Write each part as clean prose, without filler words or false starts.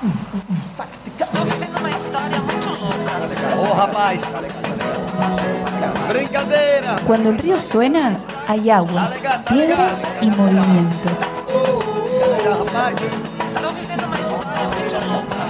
Estou vivendo uma história muito louca. Oh, rapaz! Brincadeira! Cuando el río suena, hay agua, piedras y movimiento. Rapaz! Estou vivendo uma história muito louca.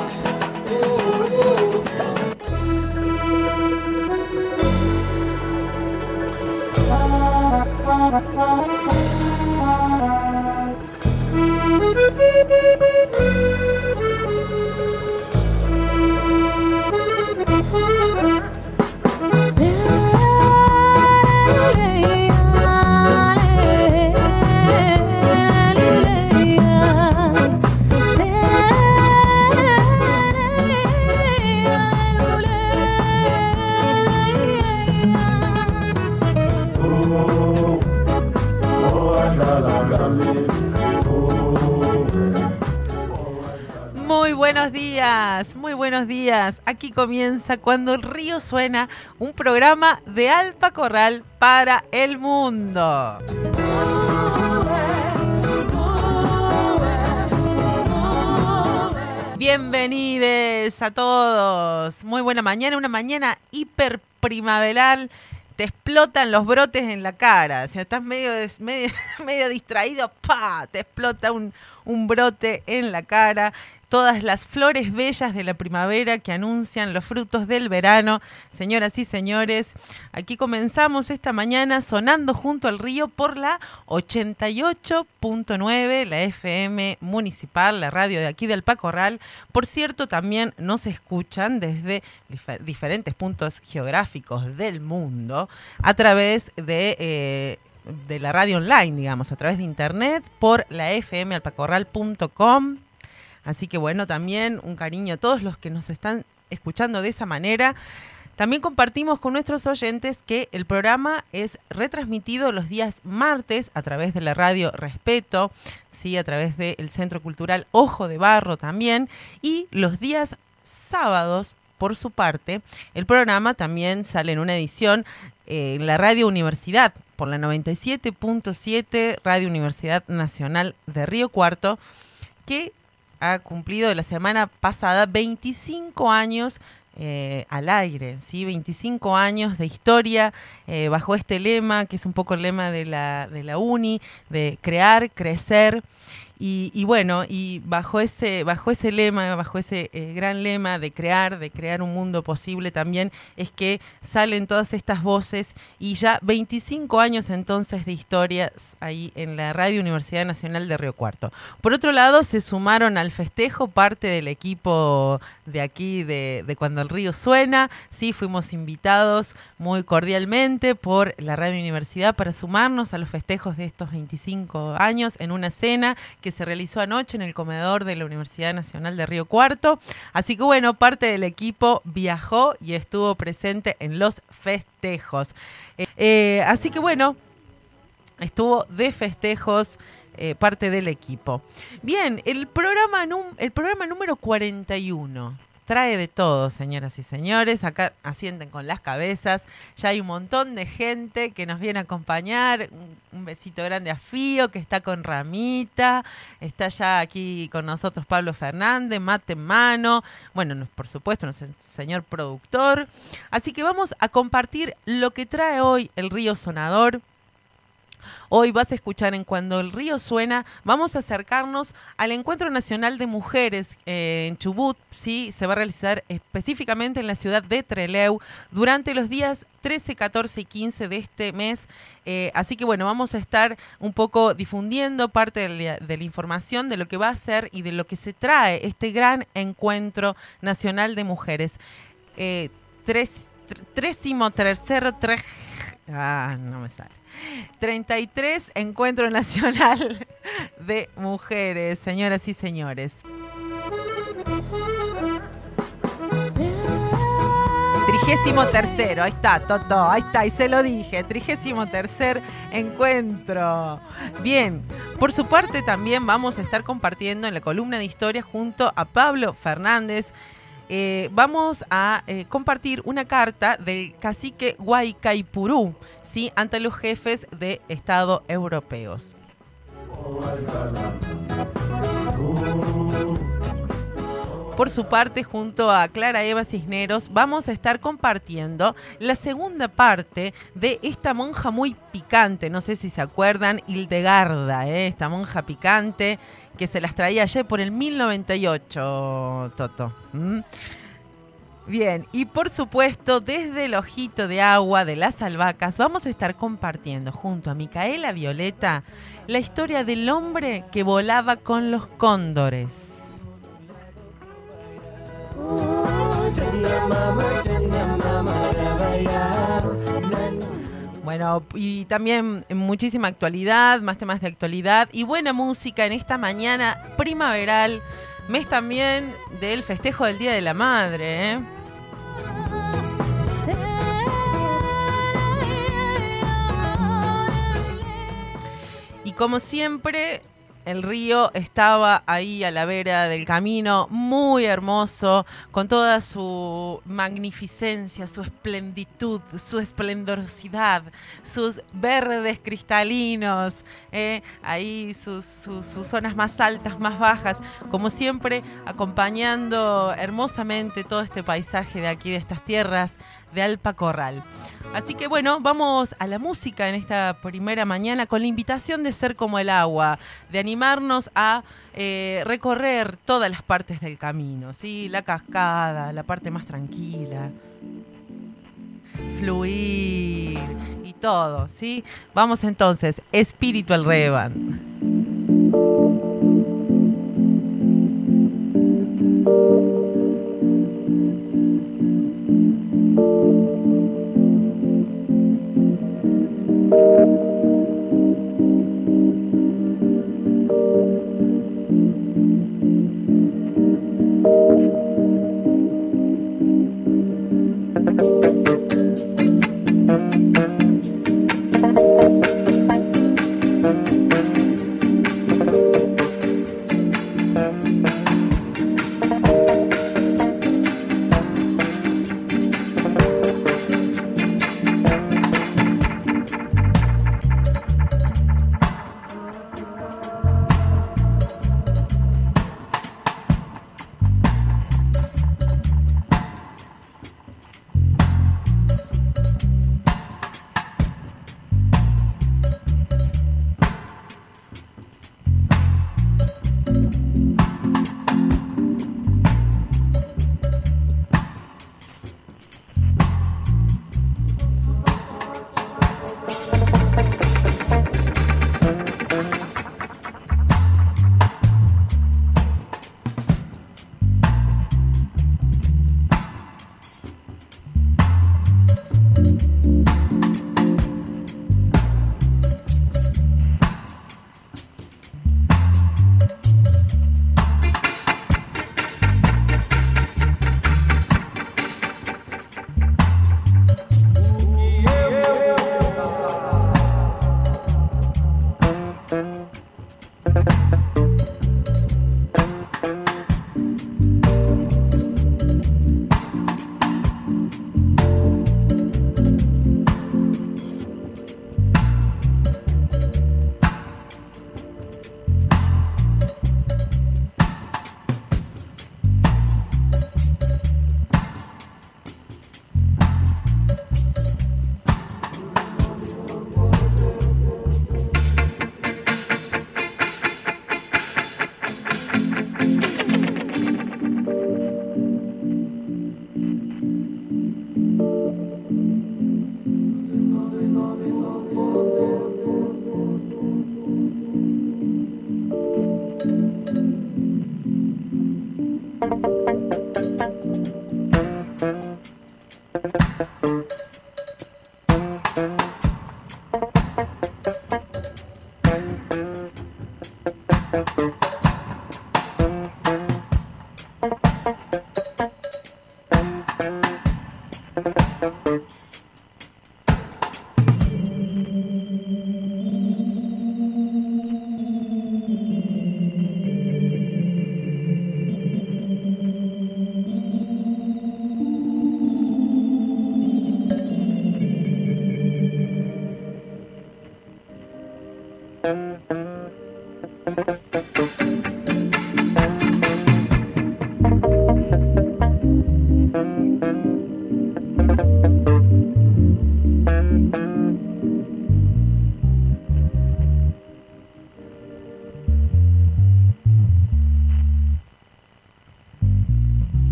Muy buenos días. Aquí comienza Cuando el río suena, un programa de Alpa Corral para el mundo. Bienvenidos a todos. Muy buena mañana, una mañana hiper primaveral. Te explotan los brotes en la cara. Si estás medio distraído, ¡pa! Te explota un brote en la cara. Todas las flores bellas de la primavera que anuncian los frutos del verano. Señoras y señores, aquí comenzamos esta mañana sonando junto al río por la 88.9, la FM municipal, la radio de aquí del Alpa Corral. Por cierto, también nos escuchan desde diferentes puntos geográficos del mundo a través de la radio online, digamos, a través de internet por la fmalpacorral.com. Así que bueno, también un cariño a todos los que nos están escuchando de esa manera. También compartimos con nuestros oyentes que el programa es retransmitido los días martes a través de la radio Respeto, ¿sí? A través del Centro Cultural Ojo de Barro también. Y los días sábados, por su parte, el programa también sale en una edición en la Radio Universidad, por la 97.7, Radio Universidad Nacional de Río Cuarto, que ha cumplido la semana pasada 25 años al aire, ¿sí? 25 años de historia bajo este lema, que es un poco el lema de la UNI, de crear, crecer. Y bueno, y bajo ese lema, bajo ese gran lema de crear un mundo posible también, es que salen todas estas voces y ya 25 años entonces de historias ahí en la Radio Universidad Nacional de Río Cuarto. Por otro lado, se sumaron al festejo parte del equipo de aquí de Cuando el río suena, sí, fuimos invitados muy cordialmente por la Radio Universidad para sumarnos a los festejos de estos 25 años en una cena que se realizó anoche en el comedor de la Universidad Nacional de Río Cuarto. Así que bueno, parte del equipo viajó y estuvo presente en los festejos. Así que bueno, estuvo de festejos parte del equipo. Bien, el programa número 41. Trae de todo, señoras y señores. Acá asienten con las cabezas. Ya hay un montón de gente que nos viene a acompañar. Un besito grande a Fío, que está con Ramita. Está ya aquí con nosotros Pablo Fernández, mate en mano. Bueno, por supuesto, nuestro señor productor. Así que vamos a compartir lo que trae hoy el Río Sonador. Hoy vas a escuchar en Cuando el río suena, vamos a acercarnos al Encuentro Nacional de Mujeres en Chubut, ¿sí? Se va a realizar específicamente en la ciudad de Trelew durante los días 13, 14 y 15 de este mes. Así que bueno, vamos a estar un poco difundiendo parte de la información de lo que va a ser y de lo que se trae este gran Encuentro Nacional de Mujeres. 33 Encuentro Nacional de Mujeres, señoras y señores. 33, ahí está, Toto, ahí está, y se lo dije, 33 encuentro. Bien, por su parte también vamos a estar compartiendo en la columna de historia junto a Pablo Fernández. Vamos a compartir una carta del cacique Guaycaipurú, ¿sí? Ante los jefes de Estado europeos. por su parte, junto a Clara Eva Cisneros, vamos a estar compartiendo la segunda parte de esta monja muy picante, no sé si se acuerdan, Hildegarda, esta monja picante que se las traía ayer por el 1098, Toto. Bien, y por supuesto, desde el Ojito de Agua de las Albahacas vamos a estar compartiendo junto a Micaela Violeta la historia del hombre que volaba con los cóndores. Bueno, y también muchísima actualidad, más temas de actualidad y buena música en esta mañana primaveral, mes también del festejo del Día de la Madre, ¿eh? Y como siempre, el río estaba ahí a la vera del camino, muy hermoso, con toda su magnificencia, su esplenditud, su esplendorosidad, sus verdes cristalinos, ahí sus zonas más altas, más bajas, como siempre, acompañando hermosamente todo este paisaje de aquí, de estas tierras de Alpacorral. Así que bueno, vamos a la música en esta primera mañana con la invitación de ser como el agua, de animarnos a recorrer todas las partes del camino, ¿sí? La cascada, la parte más tranquila, fluir y todo, ¿sí? Vamos entonces, Espiritual Revan.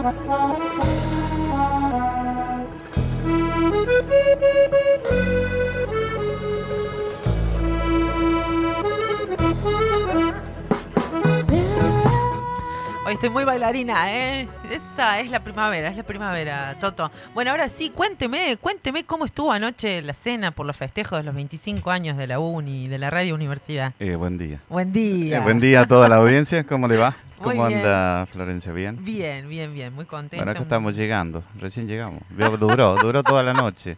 Hoy estoy muy bailarina, ¿eh? Esa es la primavera, Toto. Bueno, ahora sí, cuénteme cómo estuvo anoche la cena por los festejos de los 25 años de la UNI, de la Radio Universidad. Buen día. Buen día. Buen día a toda la audiencia, ¿cómo le va? Muy ¿Cómo bien. anda Florencia? ¿Bien? Bien, muy contenta. Bueno, acá estamos llegando, recién llegamos. Duró toda la noche.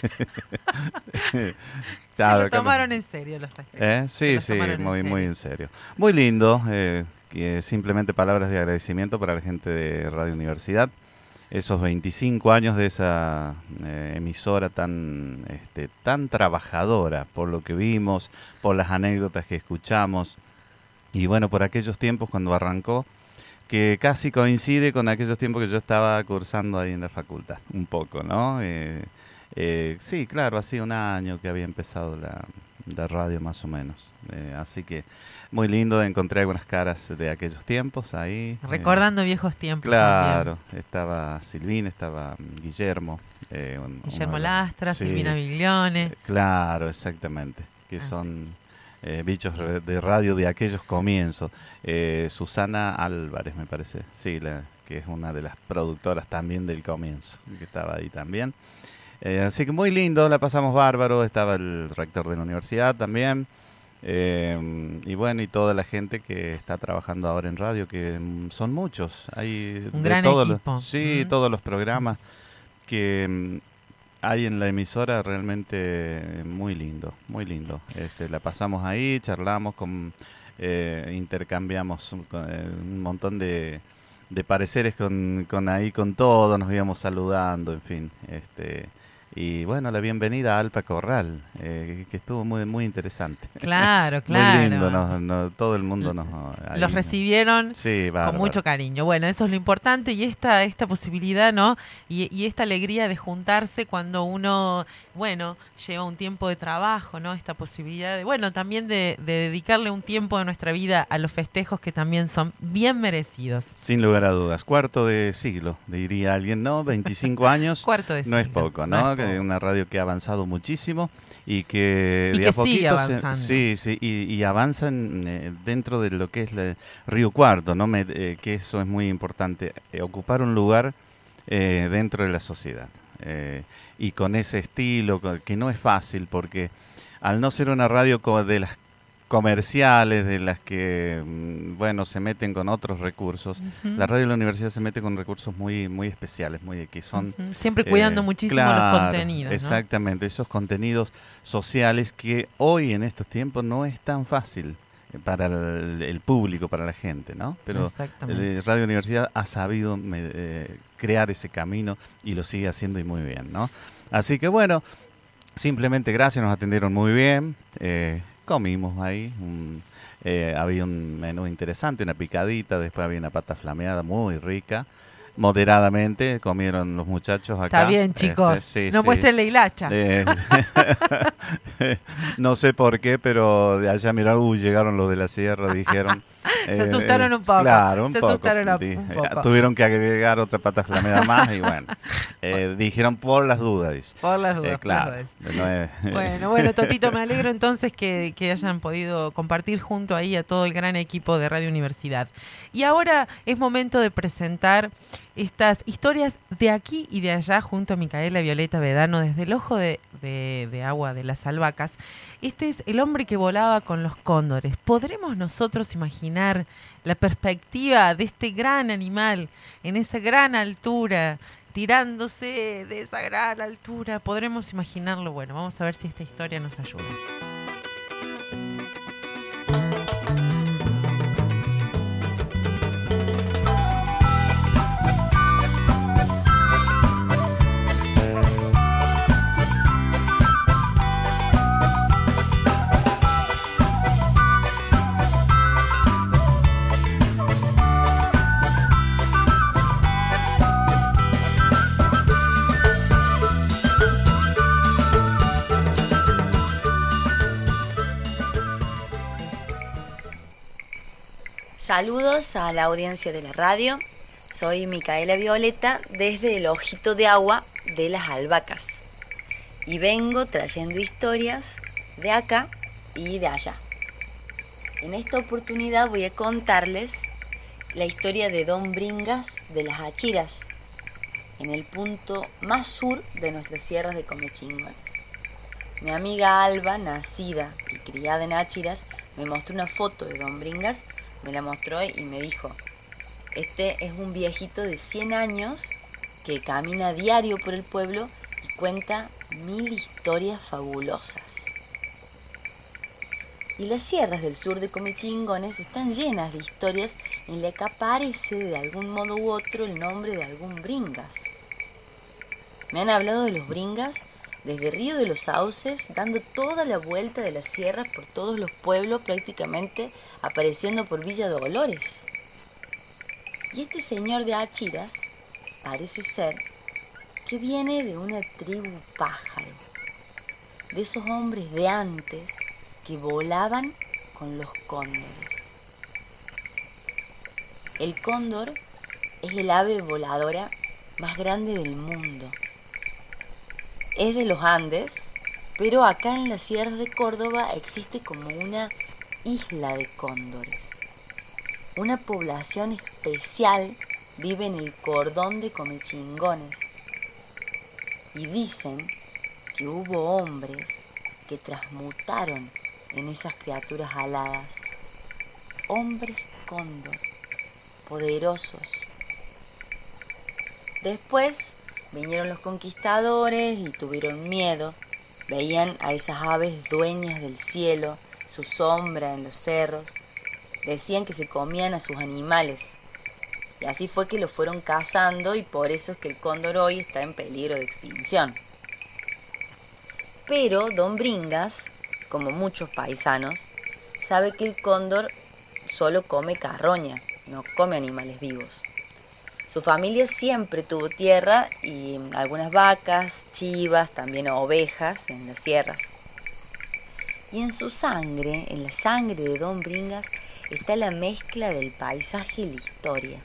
Se lo tomaron en serio los festejos. Sí, muy en serio. Muy lindo, simplemente palabras de agradecimiento para la gente de Radio Universidad. Esos 25 años de esa emisora tan trabajadora, por lo que vimos, por las anécdotas que escuchamos. Y bueno, por aquellos tiempos cuando arrancó, que casi coincide con aquellos tiempos que yo estaba cursando ahí en la facultad, un poco, ¿no? Sí, claro, hacía un año que había empezado la radio más o menos. Así que muy lindo, encontré algunas caras de aquellos tiempos ahí. Recordando viejos tiempos. Claro, también. Estaba Silvina, estaba Guillermo. Guillermo Lastra, sí. Silvina Biglione. Claro, exactamente, que son bichos de radio de aquellos comienzos. Susana Álvarez, me parece, sí, que es una de las productoras también del comienzo, que estaba ahí también. Así que muy lindo, la pasamos bárbaro, estaba el rector de la universidad también, y bueno, y toda la gente que está trabajando ahora en radio, que son muchos, hay un de gran todos equipo. Todos los programas que hay en la emisora, realmente muy lindo, muy lindo. La pasamos ahí, charlamos, intercambiamos un montón de pareceres con todo, nos íbamos saludando, en fin. Y bueno, la bienvenida a Alpa Corral, que estuvo muy interesante. Claro. Muy lindo, todo el mundo nos... Los recibieron con mucho cariño. Bueno, eso es lo importante y esta posibilidad, ¿no? Y esta alegría de juntarse cuando uno, bueno, lleva un tiempo de trabajo, ¿no? Esta posibilidad de, también de dedicarle un tiempo de nuestra vida a los festejos que también son bien merecidos. Sin lugar a dudas. Cuarto de siglo, diría alguien, ¿no? 25 años. Cuarto de siglo. No es poco, ¿no? Una radio que ha avanzado muchísimo y que de a poquito sigue avanzando. Y avanza dentro de lo que es Río Cuarto, ¿no? Que eso es muy importante, ocupar un lugar dentro de la sociedad. Y con ese estilo, que no es fácil, porque al no ser una radio de las comerciales, de las que se meten con otros recursos. La radio de la universidad se mete con recursos muy especiales, que son siempre cuidando muchísimo los contenidos, ¿no? Exactamente, esos contenidos sociales que hoy en estos tiempos no es tan fácil para el público, para la gente, ¿no? Pero Radio Universidad ha sabido crear ese camino y lo sigue haciendo y muy bien, ¿no? Así que bueno, simplemente gracias, nos atendieron muy bien. Comimos ahí, había un menú interesante, una picadita, después había una pata flameada muy rica, moderadamente comieron los muchachos acá. Está bien, chicos, no muestren la hilacha. No sé por qué, pero de allá miraron, llegaron los de la sierra, dijeron. Se asustaron un poco. Claro, un poco. Un poco. Tuvieron que agregar otra pata flameada más y bueno, dijeron por las dudas. Dice. Por las dudas. Claro. Bueno, Totito, me alegro entonces que hayan podido compartir junto ahí a todo el gran equipo de Radio Universidad. Y ahora es momento de presentar estas historias de aquí y de allá junto a Micaela Violeta Vedano desde el ojo de agua de las albahacas. Este es el hombre que volaba con los cóndores. ¿Podremos nosotros imaginar la perspectiva de este gran animal en esa gran altura, tirándose de esa gran altura? ¿Podremos imaginarlo? Bueno, vamos a ver si esta historia nos ayuda. Saludos a la audiencia de la radio. Soy Micaela Violeta desde el Ojito de Agua de las Albahacas y vengo trayendo historias de acá y de allá. En esta oportunidad voy a contarles la historia de Don Bringas de las Achiras, en el punto más sur de nuestras sierras de Comechingones. Mi amiga Alba, nacida y criada en Achiras, me mostró una foto de Don Bringas, me la mostró y me dijo: este es un viejito de 100 años que camina a diario por el pueblo y cuenta 1000 historias fabulosas. Y las sierras del sur de Comechingones están llenas de historias en las que aparece de algún modo u otro el nombre de algún Bringas. Me han hablado de los Bringas desde Río de los Sauces, dando toda la vuelta de las sierras por todos los pueblos, prácticamente apareciendo por Villa Dolores. Y este señor de Achiras parece ser que viene de una tribu pájaro, de esos hombres de antes que volaban con los cóndores. El cóndor es el ave voladora más grande del mundo. Es de los Andes, pero acá en la Sierra de Córdoba existe como una isla de cóndores. Una población especial vive en el cordón de Comechingones. Y dicen que hubo hombres que transmutaron en esas criaturas aladas. Hombres cóndor, poderosos. Después vinieron los conquistadores y tuvieron miedo. Veían a esas aves dueñas del cielo, su sombra en los cerros. Decían que se comían a sus animales. Y así fue que lo fueron cazando y por eso es que el cóndor hoy está en peligro de extinción. Pero Don Bringas, como muchos paisanos, sabe que el cóndor solo come carroña, no come animales vivos. Su familia siempre tuvo tierra y algunas vacas, chivas, también ovejas en las sierras. Y en su sangre, en la sangre de Don Bringas, está la mezcla del paisaje y la historia.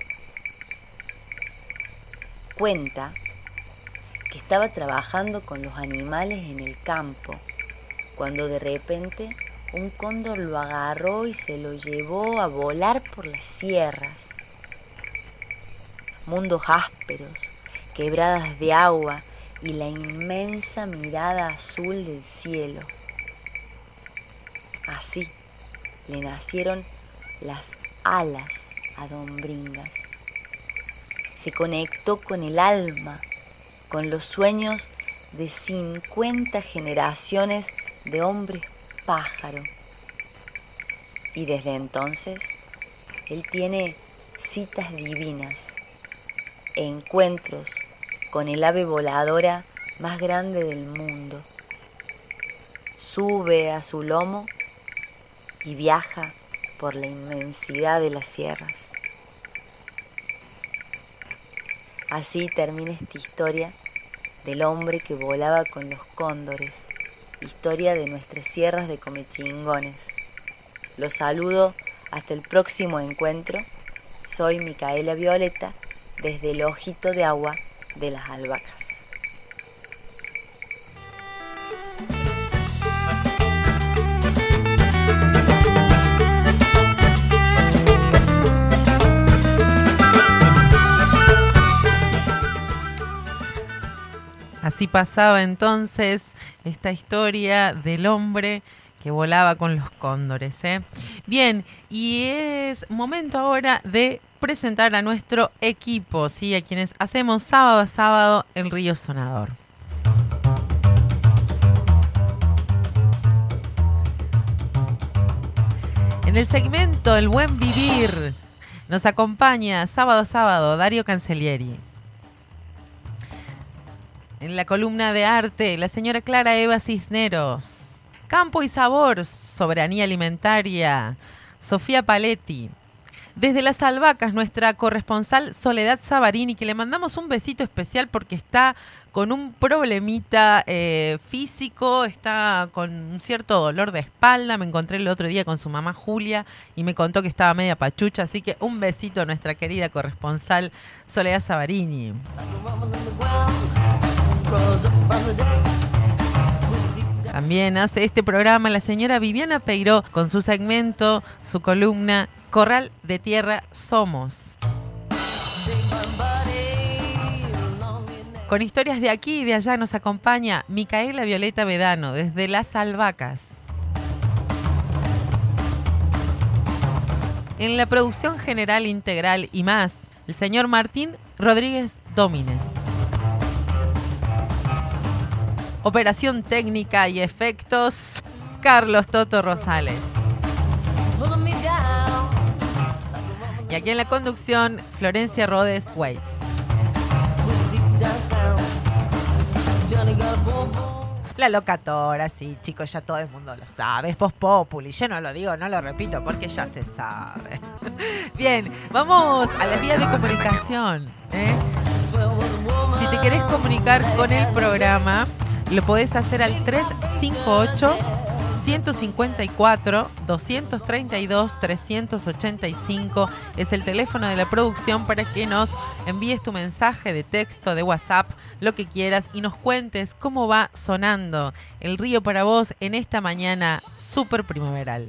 Cuenta que estaba trabajando con los animales en el campo, cuando de repente un cóndor lo agarró y se lo llevó a volar por las sierras. Mundos ásperos, quebradas de agua y la inmensa mirada azul del cielo. Así le nacieron las alas a Don Bringas. Se conectó con el alma, con los sueños de 50 generaciones de hombres pájaro. Y desde entonces, él tiene citas divinas, encuentros con el ave voladora más grande del mundo. Sube a su lomo y viaja por la inmensidad de las sierras. Así termina esta historia del hombre que volaba con los cóndores, historia de nuestras sierras de Comechingones. Los saludo hasta el próximo encuentro. Soy Micaela Violeta desde el Ojito de Agua de las Albahacas. Así pasaba entonces esta historia del hombre que volaba con los cóndores, ¿eh? Bien, y es momento ahora de presentar a nuestro equipo, ¿sí? A quienes hacemos sábado a sábado el Río Sonador. En el segmento El Buen Vivir nos acompaña sábado a sábado Dario Cancellieri. En la columna de arte, la señora Clara Eva Cisneros. Campo y Sabor, Soberanía Alimentaria, Sofía Paletti. Desde Las Albahacas, nuestra corresponsal Soledad Savarini, que le mandamos un besito especial porque está con un problemita físico, está con un cierto dolor de espalda. Me encontré el otro día con su mamá Julia y me contó que estaba media pachucha, así que un besito a nuestra querida corresponsal Soledad Savarini. También hace este programa la señora Viviana Peiró con su segmento, su columna Corral de Tierra Somos. Con historias de aquí y de allá nos acompaña Micaela Violeta Vedano desde Las Albahacas. En la producción general integral y más, el señor Martín Rodríguez Domine. Operación técnica y efectos, Carlos Toto Rosales. Y aquí en la conducción, Florencia Rodes Weiss. La locatora, sí, chicos, ya todo el mundo lo sabe. Es Voz Populi. Yo no lo digo, no lo repito porque ya se sabe. Bien, vamos a las vías de comunicación. Si te querés comunicar con el programa, lo podés hacer al 358-154-232-385. Es el teléfono de la producción para que nos envíes tu mensaje de texto, de WhatsApp, lo que quieras y nos cuentes cómo va sonando el río para vos en esta mañana súper primaveral.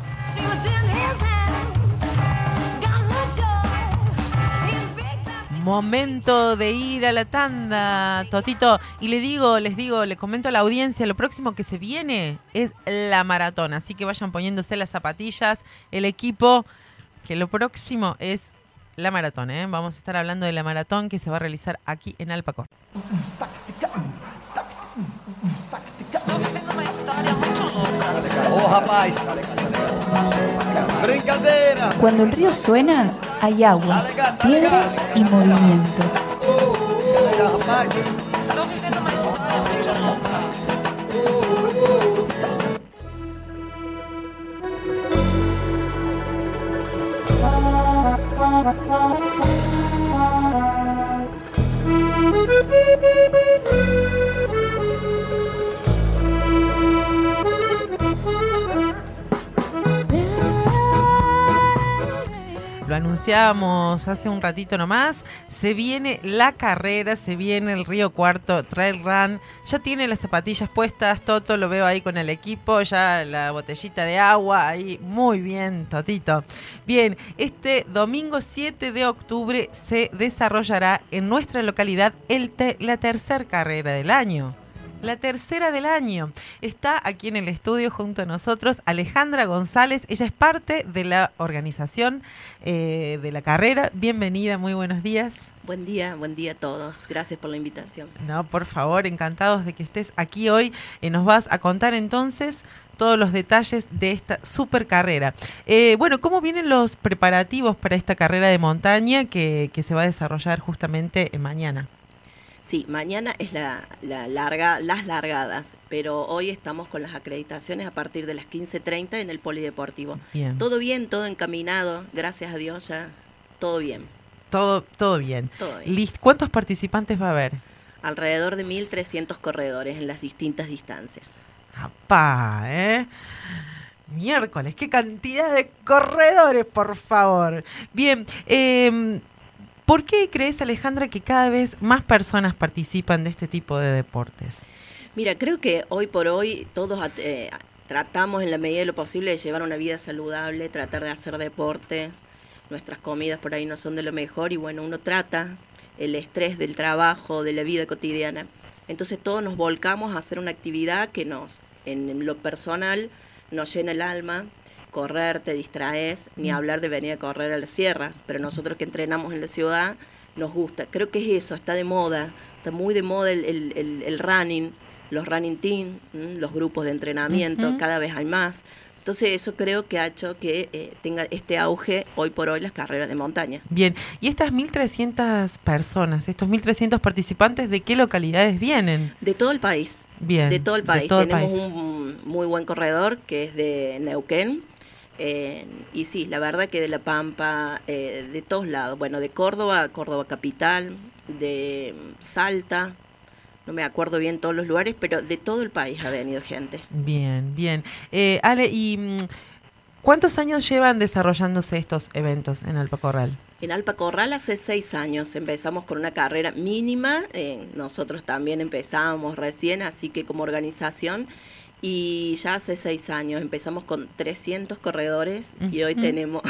Momento de ir a la tanda, Totito. Y les comento a la audiencia, lo próximo que se viene es la maratón. Así que vayan poniéndose las zapatillas, el equipo, que lo próximo es la maratón. Vamos a estar hablando de la maratón que se va a realizar aquí en Alpacor. Estou vivendo uma história muito louca. Oh, rapaz. Brincadeira. Cuando el río suena, hay agua, piedras y movimiento. Rapaz. Estou vivendo uma história muito louca. Lo anunciábamos hace un ratito nomás, se viene la carrera, se viene el Río Cuarto Trail Run, ya tiene las zapatillas puestas, Toto, lo veo ahí con el equipo, ya la botellita de agua, ahí, muy bien, Totito. Bien, este domingo 7 de octubre se desarrollará en nuestra localidad la tercera carrera del año. La tercera del año. Está aquí en el estudio junto a nosotros Alejandra González. Ella es parte de la organización de la carrera. Bienvenida, muy buenos días. Buen día a todos. Gracias por la invitación. No, por favor, encantados de que estés aquí hoy. Nos vas a contar entonces todos los detalles de esta super carrera. Bueno, ¿cómo vienen los preparativos para esta carrera de montaña que se va a desarrollar justamente mañana? Sí, mañana es las largadas, pero hoy estamos con las acreditaciones a partir de las 15:30 en el polideportivo. Bien. Todo bien, todo encaminado, gracias a Dios ya, todo bien. Todo bien. Todo bien. Listo. ¿Cuántos participantes va a haber? Alrededor de 1.300 corredores en las distintas distancias. ¡Apá! Miércoles, qué cantidad de corredores, por favor. Bien, ¿por qué crees, Alejandra, que cada vez más personas participan de este tipo de deportes? Mira, creo que hoy por hoy todos tratamos en la medida de lo posible de llevar una vida saludable, tratar de hacer deportes. Nuestras comidas por ahí no son de lo mejor y bueno, uno trata el estrés del trabajo, de la vida cotidiana. Entonces todos nos volcamos a hacer una actividad que en lo personal, nos llena el alma. Correr, te distraes, ni hablar de venir a correr a la sierra, pero nosotros que entrenamos en la ciudad nos gusta. Creo que es eso, está de moda, está muy de moda el running, los running team, los grupos de entrenamiento, cada vez hay más. Entonces eso creo que ha hecho que tenga este auge hoy por hoy las carreras de montaña. Bien, y estas 1.300 personas, estos 1.300 participantes, ¿de qué localidades vienen? De todo el país. Bien. De todo el país. Tenemos un muy buen corredor que es de Neuquén. Y sí, la verdad que de La Pampa, de todos lados, bueno, de Córdoba, Córdoba capital, de Salta, no me acuerdo bien todos los lugares, pero de todo el país ha venido gente. Bien, bien. Ale, ¿y cuántos años llevan desarrollándose estos eventos en Alpacorral? En Alpacorral hace 6 años empezamos con una carrera mínima, nosotros también empezamos recién, así que como organización, y ya hace 6 años empezamos con 300 corredores y hoy tenemos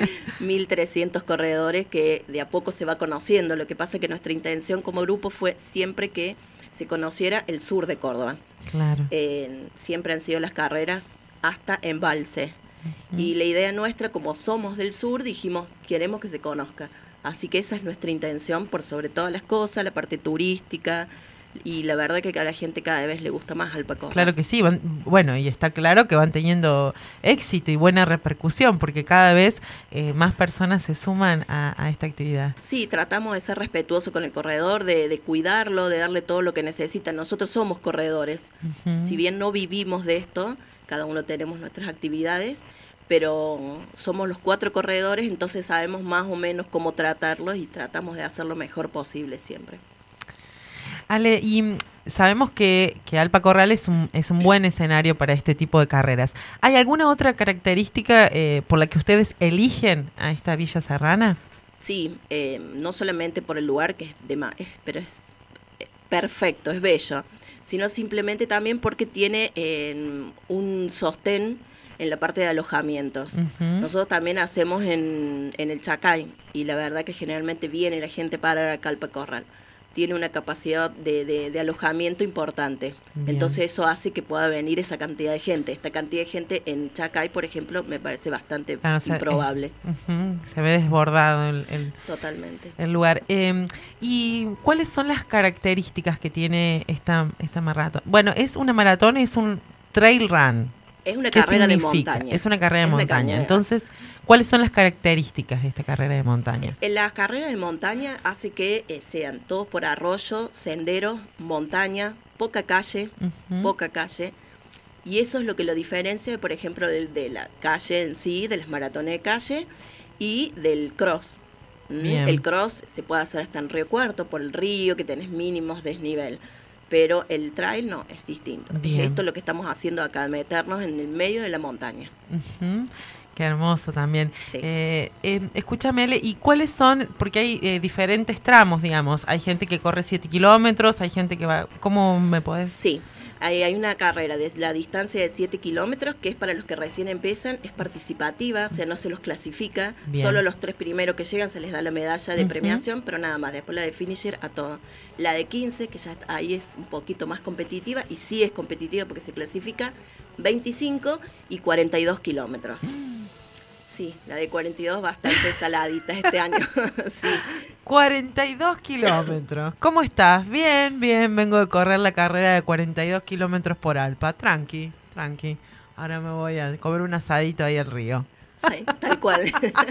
1.300 corredores que de a poco se va conociendo. Lo que pasa es que nuestra intención como grupo fue siempre que se conociera el sur de Córdoba. Claro. Siempre han sido las carreras hasta Embalse. Y la idea nuestra, como somos del sur, dijimos, queremos que se conozca. Así que esa es nuestra intención, por sobre todas las cosas, la parte turística. Y la verdad que a la gente cada vez le gusta más Alpacorral. Claro que sí, bueno, y está claro que van teniendo éxito y buena repercusión, porque cada vez más personas se suman a esta actividad. Sí, tratamos de ser respetuosos con el corredor, de cuidarlo, de darle todo lo que necesita. Nosotros somos corredores. Si bien no vivimos de esto, cada uno tenemos nuestras actividades, pero somos los 4 corredores, entonces sabemos más o menos cómo tratarlos y tratamos de hacer lo mejor posible siempre. Ale, y sabemos que Alpacorral es un buen escenario para este tipo de carreras. ¿Hay alguna otra característica por la que ustedes eligen a esta Villa Serrana? Sí, no solamente por el lugar, que pero es perfecto, es bello, sino simplemente también porque tiene un sostén en la parte de alojamientos. Nosotros también hacemos en el Chacay, y la verdad que generalmente viene la gente para acá al Alpacorral. Tiene una capacidad de alojamiento importante. Bien. Entonces eso hace que pueda venir esa cantidad de gente. Esta cantidad de gente en Chacay, por ejemplo, me parece bastante improbable. Se ve desbordado Totalmente. El lugar. ¿Y cuáles son las características que tiene esta maratón? Bueno, es una maratón, es un trail run. Es una carrera de montaña. Es una carrera de montaña. Entonces, ¿cuáles son las características de esta carrera de montaña? La carrera de montaña hace que sean todos por arroyo, sendero, montaña, poca calle. Y eso es lo que lo diferencia, por ejemplo, de la calle en sí, de las maratones de calle y del cross. El cross se puede hacer hasta en Río Cuarto, por el río, que tenés mínimos desnivel. Pero el trail no, es distinto. Bien. Esto es lo que estamos haciendo acá, meternos en el medio de la montaña. Qué hermoso también. Sí. Escúchame, Ale, ¿y cuáles son? Porque hay diferentes tramos, digamos. Hay gente que corre 7 kilómetros, hay gente que va... ¿Cómo me podés...? Sí, hay una carrera de la distancia de 7 kilómetros, que es para los que recién empiezan, es participativa, o sea, no se los clasifica. Bien. Solo los 3 primeros que llegan se les da la medalla de premiación, pero nada más. Después la de finisher a todo. La de 15, que ya ahí es un poquito más competitiva, y sí es competitiva porque se clasifica 25 y 42 kilómetros. Sí, la de 42 bastante saladita este año. Sí. 42 kilómetros. ¿Cómo estás? Bien, bien. Vengo de correr la carrera de 42 kilómetros por Alpa. Tranqui. Ahora me voy a comer un asadito ahí al río. Sí, tal cual.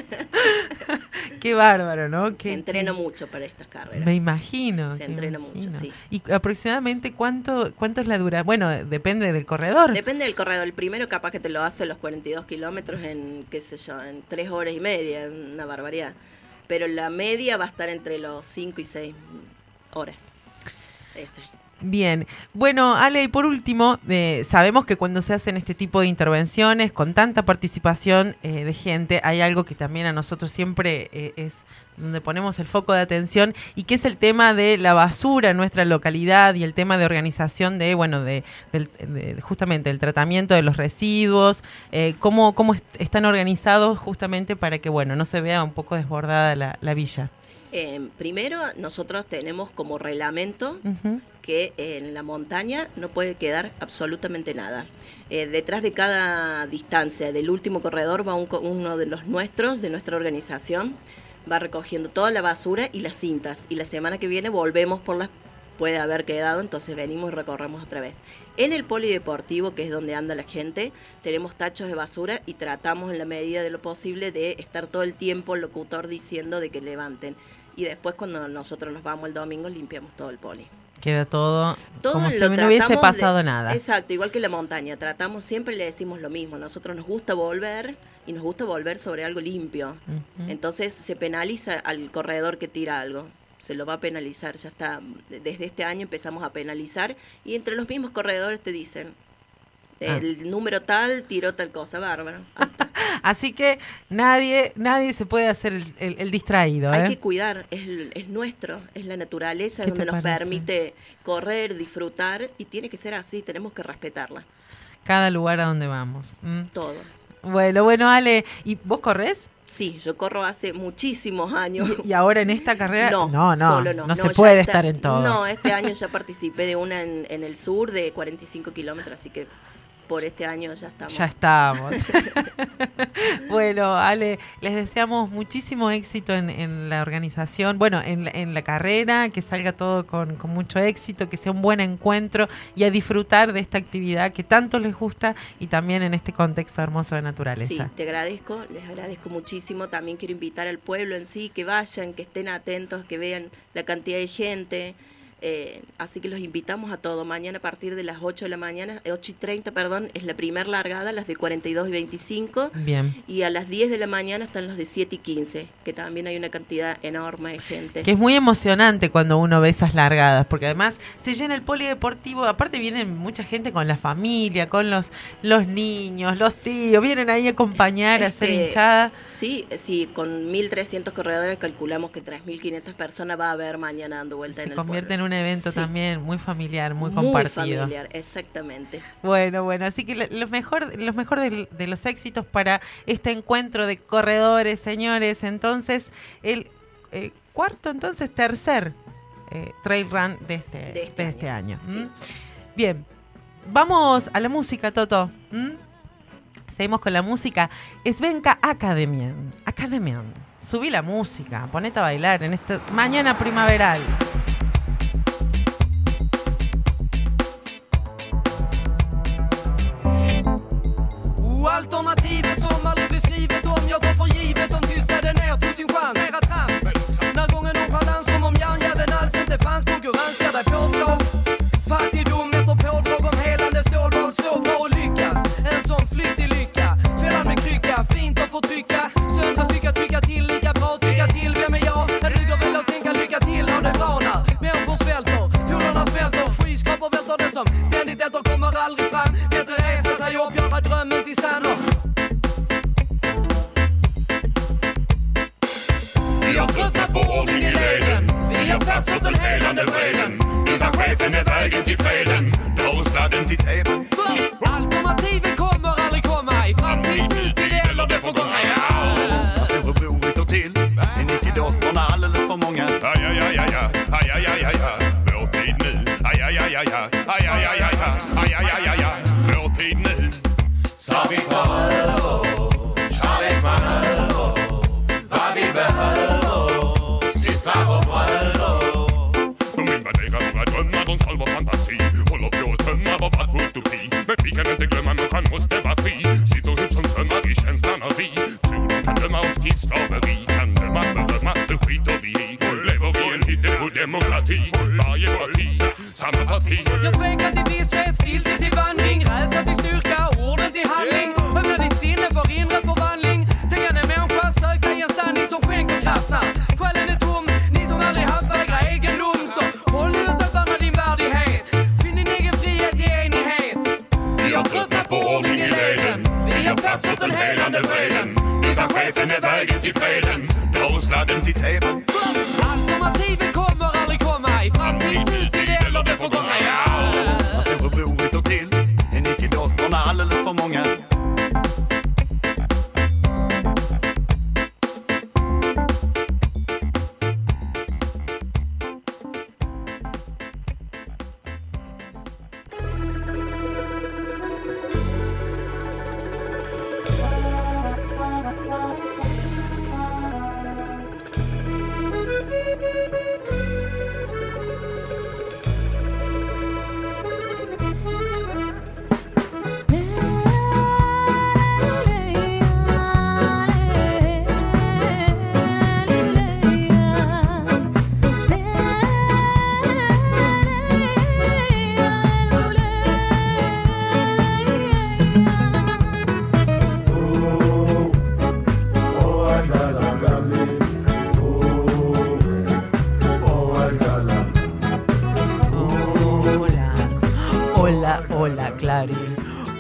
Qué bárbaro, ¿no? Se entrena mucho para estas carreras. Me imagino. Se entrena mucho, sí. ¿Y aproximadamente cuánto es la duración? Bueno, depende del corredor. Depende del corredor. El primero capaz que te lo hace los 42 kilómetros en, qué sé yo, en 3 horas y media, una barbaridad. Pero la media va a estar entre los 5 y 6 horas. Ese. Bien, bueno, Ale, y por último, sabemos que cuando se hacen este tipo de intervenciones con tanta participación de gente, hay algo que también a nosotros siempre es donde ponemos el foco de atención, y que es el tema de la basura en nuestra localidad y el tema de organización de justamente el tratamiento de los residuos, cómo están organizados justamente para que no se vea un poco desbordada la villa. Primero, nosotros tenemos como reglamento que en la montaña no puede quedar absolutamente nada. Detrás de cada distancia del último corredor va uno de los nuestros, de nuestra organización, va recogiendo toda la basura y las cintas. Y la semana que viene volvemos por las... Puede haber quedado, entonces venimos y recorremos otra vez. En el polideportivo, que es donde anda la gente, tenemos tachos de basura y tratamos en la medida de lo posible de estar todo el tiempo el locutor diciendo de que levanten. Y después cuando nosotros nos vamos el domingo limpiamos todo el poli. Queda todo como si no hubiese pasado nada. Exacto, igual que la montaña. Tratamos, siempre le decimos lo mismo. Nosotros nos gusta volver y nos gusta volver sobre algo limpio. Entonces se penaliza al corredor que tira algo. Se lo va a penalizar, ya está. Desde este año empezamos a penalizar y entre los mismos corredores te dicen, el número tal tiró tal cosa, bárbaro. Así que nadie se puede hacer el distraído. Hay que cuidar, es nuestro, es la naturaleza donde nos permite correr, disfrutar y tiene que ser así, tenemos que respetarla. Cada lugar a donde vamos. Todos. Bueno, Ale, ¿y vos corres? Sí, yo corro hace muchísimos años. ¿Y ahora en esta carrera? No se No, puede estar en todo. No, este año ya participé de una en el sur de 45 kilómetros, así que por este año ya estamos. Ya estamos. Bueno, Ale, les deseamos muchísimo éxito en la organización, bueno, en la carrera, que salga todo con mucho éxito, que sea un buen encuentro y a disfrutar de esta actividad que tanto les gusta y también en este contexto hermoso de naturaleza. Sí, les agradezco muchísimo. También quiero invitar al pueblo en sí, que vayan, que estén atentos, que vean la cantidad de gente. Así que los invitamos a todos. Mañana a partir de las 8 de la mañana, 8:30, perdón, es la primer largada, las de 42 y 25. Bien. Y a las 10 de la mañana están los de 7 y 15, que también hay una cantidad enorme de gente. Que es muy emocionante cuando uno ve esas largadas, porque además se llena el polideportivo, aparte vienen mucha gente con la familia, con los niños, los tíos, vienen ahí a acompañar, a hacer hinchada. Sí, con 1.300 corredores calculamos que 3.500 personas va a haber mañana dando vuelta en el pueblo. Se convierte en un evento también muy familiar, muy compartido. Muy familiar, exactamente. Bueno, así que lo mejor de los éxitos para este encuentro de corredores, señores. Entonces, el tercer trail run de este año. Sí. Bien, vamos a la música, Toto. Seguimos con la música. Svenka Akademian. Subí la música, ponete a bailar en esta mañana primaveral. Alternativet som aldrig blir skrivet om. Jag går för givet, de tystade ner, tog sin chans. Mera trams, när gången nonchalans som om järnjäveln alls inte fanns. Konkurrens ger dig påslag, fattigdom efter pådrag om helande stålbad. Så bra att lyckas, en sån flyktig lycka. Fällan med krycka, fint att förtrycka. Söndra stycka, tycka till, lika bra tycka till. Vem är jag? En ryggar väl att tänka lycka till. Ha det bra när människor svälter, polarna smälter. Skyskrapor välter, den som ständigt älter kommer aldrig fram. Bättre resa sig upp, göra drömmen till sann. Vi har tröttnat på ordning i leden. Vi har platsat den helande vreden. Visa chefen är vägen till freden. Dra sladden till tvn. För alternativet kommer aldrig komma. I framtid, nutid eller det förgångna. Vad storebror ryter till. Är nickedockorna alldeles för många? Aj, aj, aj, aj, aj, aj, aj, aj, aj. Vår tid nu. Aj, aj, aj, aj, aj, aj, aj, aj, aj, aj, aj, aj, aj, aj. Vår tid nu. Så vi tar över. Kärleksman över. Vad vi behöver. Systrar och bröder. De invaderar våra drömmar, de stal vår fantasi. Håller på att tömma vår värld på utopi. Men vi kan inte glömma, människan måste vara fri. Sitter ihop som sömmar i känslan av vi. Tror de kan döma oss till slaveri. Kan döma, berömma, det skiter vi i. Lever vi en hittepå-demokrati. Varje parti, samma parti. Jag tvekar till visshet, stiltje till vandring. Rädsla till styrka, orden till handling. Öppna ditt sinne för inre förvandling. Tänk en människa, sök dig en sanning som skänker kraftna. Själen är tom, ni som aldrig haft vägra egendom. Så håll ut och värna din värdighet. Finn din egen frihet i enighet. Vi har tröttnat på ordning i leden. Vi har platsat den helande vreden. Visa chefen är vägen till freden. Dra sladden till tvn. Alternativet kommer aldrig komma. I framtid, nutid eller det förgångna. Vad storebror ryter till. Är nickedockorna alldeles för många?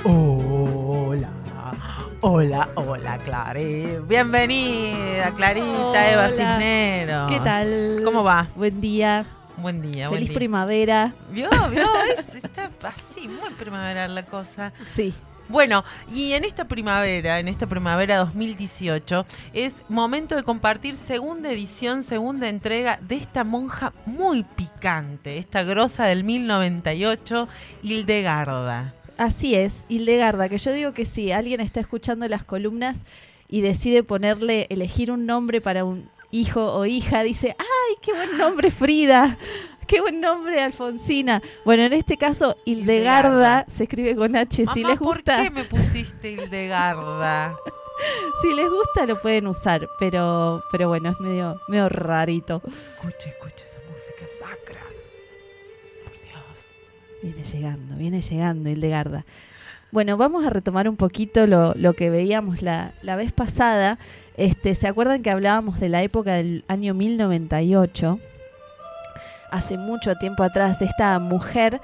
Hola, hola, hola, Clary. Bienvenida, Clarita, Eva Cisneros. ¿Qué tal? ¿Cómo va? Buen día. Buen día, Feliz buen día. primavera. ¿Vio? Está así, muy primaveral la cosa. Sí. Bueno, y en esta primavera 2018, es momento de compartir segunda edición, segunda entrega de esta monja muy picante, esta grosa del 1098, Hildegarda. Así es, Hildegarda, que yo digo que si alguien está escuchando las columnas y decide elegir un nombre para un hijo o hija, dice, ¡ay, qué buen nombre, Frida! ¡Qué buen nombre, Alfonsina! Bueno, en este caso, Hildegarda se escribe con H. Mamá, si les gusta, ¿por qué me pusiste Hildegarda? si les gusta lo pueden usar, pero bueno, es medio rarito. Escuche esa música sacra. Por Dios. Viene llegando Hildegarda. Bueno, vamos a retomar un poquito lo que veíamos la vez pasada. ¿Se acuerdan que hablábamos de la época del año 1098? Hace mucho tiempo atrás, de esta mujer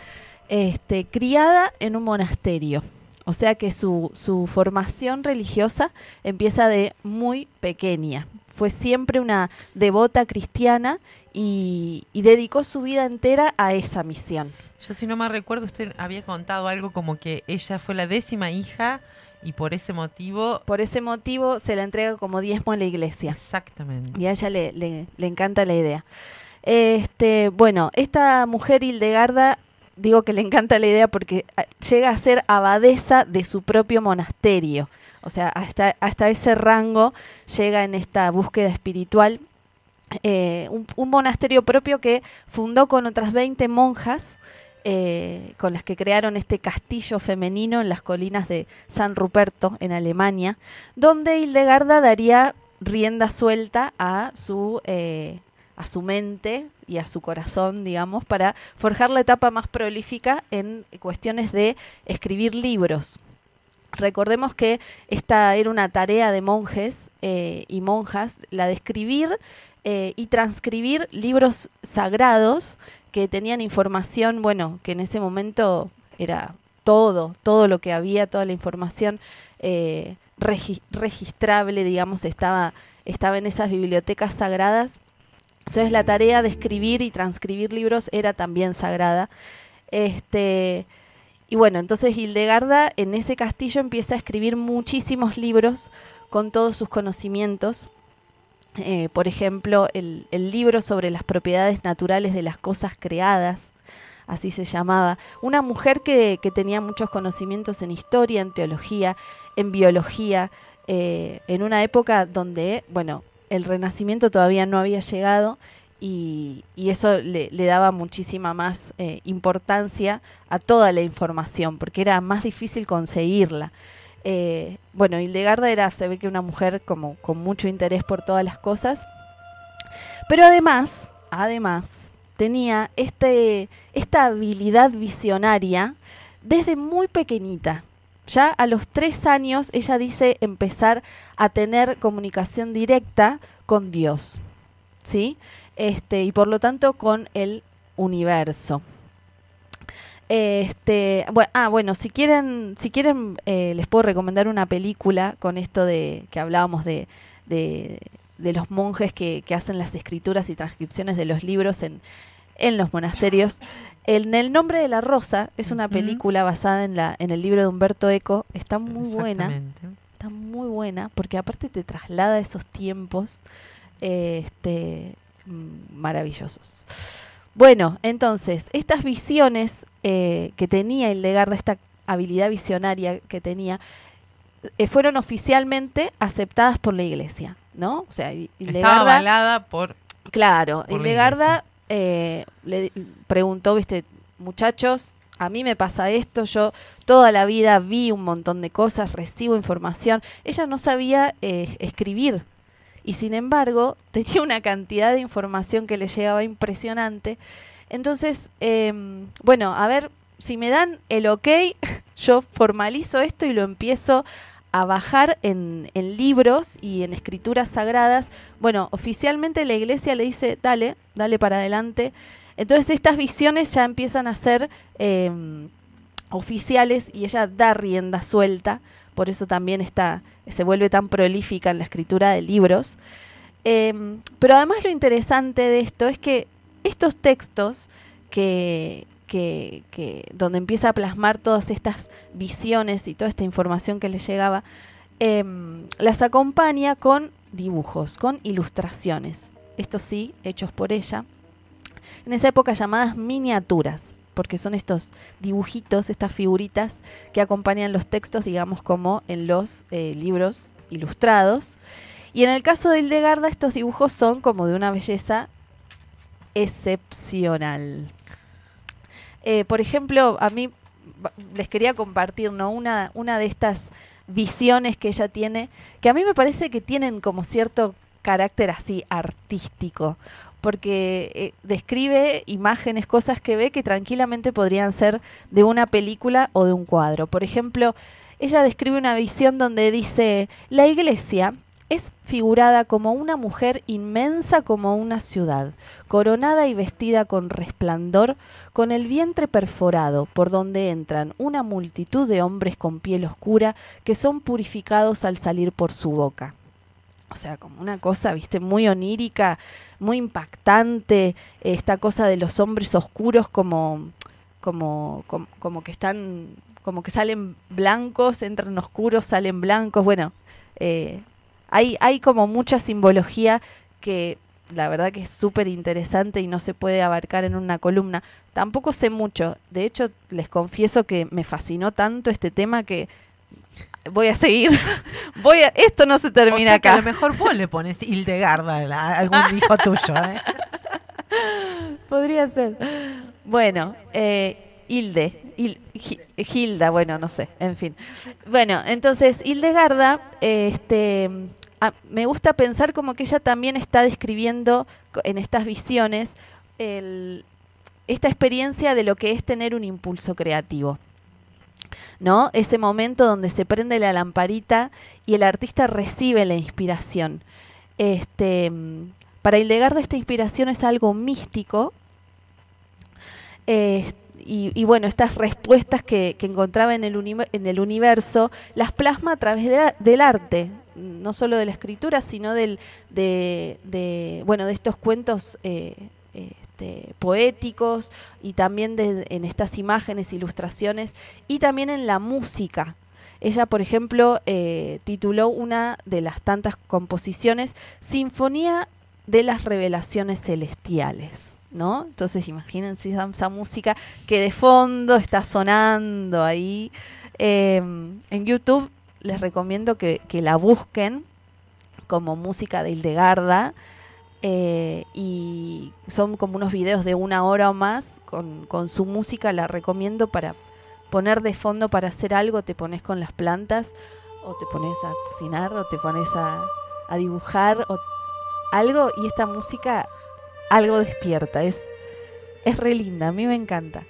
criada en un monasterio. O sea que su formación religiosa empieza de muy pequeña. Fue siempre una devota cristiana y dedicó su vida entera a esa misión. Yo, si no me recuerdo, usted había contado algo como que ella fue la 10ª hija y por ese motivo se la entrega como diezmo a la iglesia. Exactamente. Y a ella le encanta la idea. Bueno, esta mujer Hildegarda, digo que le encanta la idea porque llega a ser abadesa de su propio monasterio. O sea, hasta ese rango llega en esta búsqueda espiritual. Un monasterio propio que fundó con otras 20 monjas, con las que crearon este castillo femenino en las colinas de San Ruperto, en Alemania, donde Hildegarda daría rienda suelta a su mente y a su corazón, digamos, para forjar la etapa más prolífica en cuestiones de escribir libros. Recordemos que esta era una tarea de monjes y monjas, la de escribir y transcribir libros sagrados que tenían información, bueno, que en ese momento era todo lo que había, toda la información registrable, digamos, estaba en esas bibliotecas sagradas. Entonces la tarea de escribir y transcribir libros era también sagrada. Y bueno, entonces Hildegarda en ese castillo empieza a escribir muchísimos libros con todos sus conocimientos. Por ejemplo, el libro sobre las propiedades naturales de las cosas creadas, así se llamaba. Una mujer que tenía muchos conocimientos en historia, en teología, en biología, en una época donde, bueno, el Renacimiento todavía no había llegado y eso le daba muchísima más importancia a toda la información, porque era más difícil conseguirla. Bueno, Hildegarda se ve que una mujer como con mucho interés por todas las cosas, pero además tenía esta habilidad visionaria desde muy pequeñita. Ya a los 3 años ella dice empezar a tener comunicación directa con Dios, ¿sí? Y por lo tanto con el universo. Bueno, si quieren les puedo recomendar una película con esto de que hablábamos de los monjes que hacen las escrituras y transcripciones de los libros en los monasterios. En El nombre de la rosa es una película basada en el libro de Humberto Eco. Está muy buena porque aparte te traslada a esos tiempos maravillosos. Bueno, entonces, estas visiones que tenía Hildegarda, esta habilidad visionaria que tenía, fueron oficialmente aceptadas por la Iglesia, ¿no? O sea, Hildegarda estaba avalada por... Claro, por Hildegarda le preguntó, muchachos, a mí me pasa esto, yo toda la vida vi un montón de cosas, recibo información. Ella no sabía escribir y sin embargo tenía una cantidad de información que le llegaba impresionante. Entonces, bueno, a ver, si me dan el ok, yo formalizo esto y lo empiezo a bajar en libros y en escrituras sagradas. Bueno, oficialmente la Iglesia le dice, dale para adelante. Entonces estas visiones ya empiezan a ser oficiales y ella da rienda suelta, por eso también se vuelve tan prolífica en la escritura de libros. Pero además lo interesante de esto es que estos textos donde empieza a plasmar todas estas visiones y toda esta información que le llegaba, las acompaña con dibujos, con ilustraciones, estos sí, hechos por ella, en esa época llamadas miniaturas, porque son estos dibujitos, estas figuritas que acompañan los textos, digamos, como en los libros ilustrados. Y en el caso de Hildegarda, estos dibujos son como de una belleza excepcional. Por ejemplo, a mí les quería compartir, ¿no?, una de estas visiones que ella tiene, que a mí me parece que tienen como cierto carácter así artístico, porque describe imágenes, cosas que ve que tranquilamente podrían ser de una película o de un cuadro. Por ejemplo, ella describe una visión donde dice: la iglesia es figurada como una mujer inmensa como una ciudad, coronada y vestida con resplandor, con el vientre perforado, por donde entran una multitud de hombres con piel oscura que son purificados al salir por su boca. O sea, como una cosa, viste, muy onírica, muy impactante, esta cosa de los hombres oscuros como que están, como que salen blancos, entran oscuros, salen blancos. Bueno, hay como mucha simbología que la verdad que es súper interesante y no se puede abarcar en una columna. Tampoco sé mucho, de hecho les confieso que me fascinó tanto este tema que voy a seguir. Esto no se termina, o sea, acá. A lo mejor vos le pones Hildegarda a algún hijo tuyo, ¿eh? Podría ser. Bueno, Hilda, bueno, no sé, en fin. Bueno, entonces Hildegarda, me gusta pensar como que ella también está describiendo en estas visiones esta experiencia de lo que es tener un impulso creativo, ¿no? Ese momento donde se prende la lamparita y el artista recibe la inspiración. Para Hildegarda esta inspiración es algo místico, y bueno, estas respuestas que encontraba en el universo las plasma a través del arte, no solo de la escritura, sino de estos cuentos poéticos, y también en estas imágenes, ilustraciones, y también en la música. Ella, por ejemplo, tituló una de las tantas composiciones Sinfonía de las Revelaciones Celestiales, ¿no? Entonces imagínense esa música que de fondo está sonando ahí. En YouTube les recomiendo que la busquen como música de Hildegarda, y son como unos videos de 1 hora o más con su música. La recomiendo para poner de fondo para hacer algo. Te pones con las plantas, o te pones a cocinar, o te pones a dibujar o algo, y esta música algo despierta. Es re linda, a mí me encanta.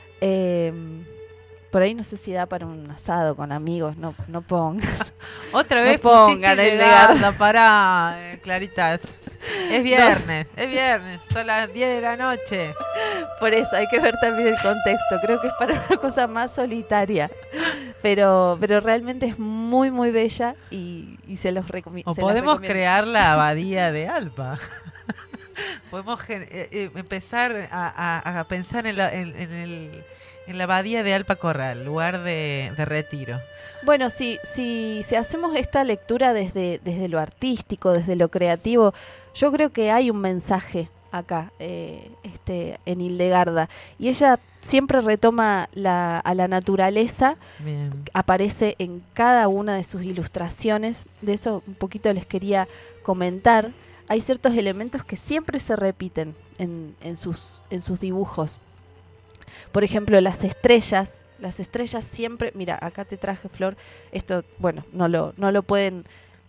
Por ahí no sé si da para un asado con amigos, no pongan. Otra vez no pusiste pongan Hildegarda para Clarita. Es viernes, son las 10 de la noche. Por eso hay que ver también el contexto. Creo que es para una cosa más solitaria. Pero realmente es muy, muy bella y se los recomiendo. O podemos crear la abadía de Alba. Podemos empezar a pensar en la abadía de Alpa Corral, lugar de retiro. Bueno, si hacemos esta lectura desde lo artístico, desde lo creativo, yo creo que hay un mensaje acá, en Hildegarda. Y ella siempre retoma a la naturaleza. Bien. Aparece en cada una de sus ilustraciones. De eso un poquito les quería comentar. Hay ciertos elementos que siempre se repiten en sus dibujos. Por ejemplo, las estrellas siempre, mira, acá te traje, Flor, esto, bueno, no lo pueden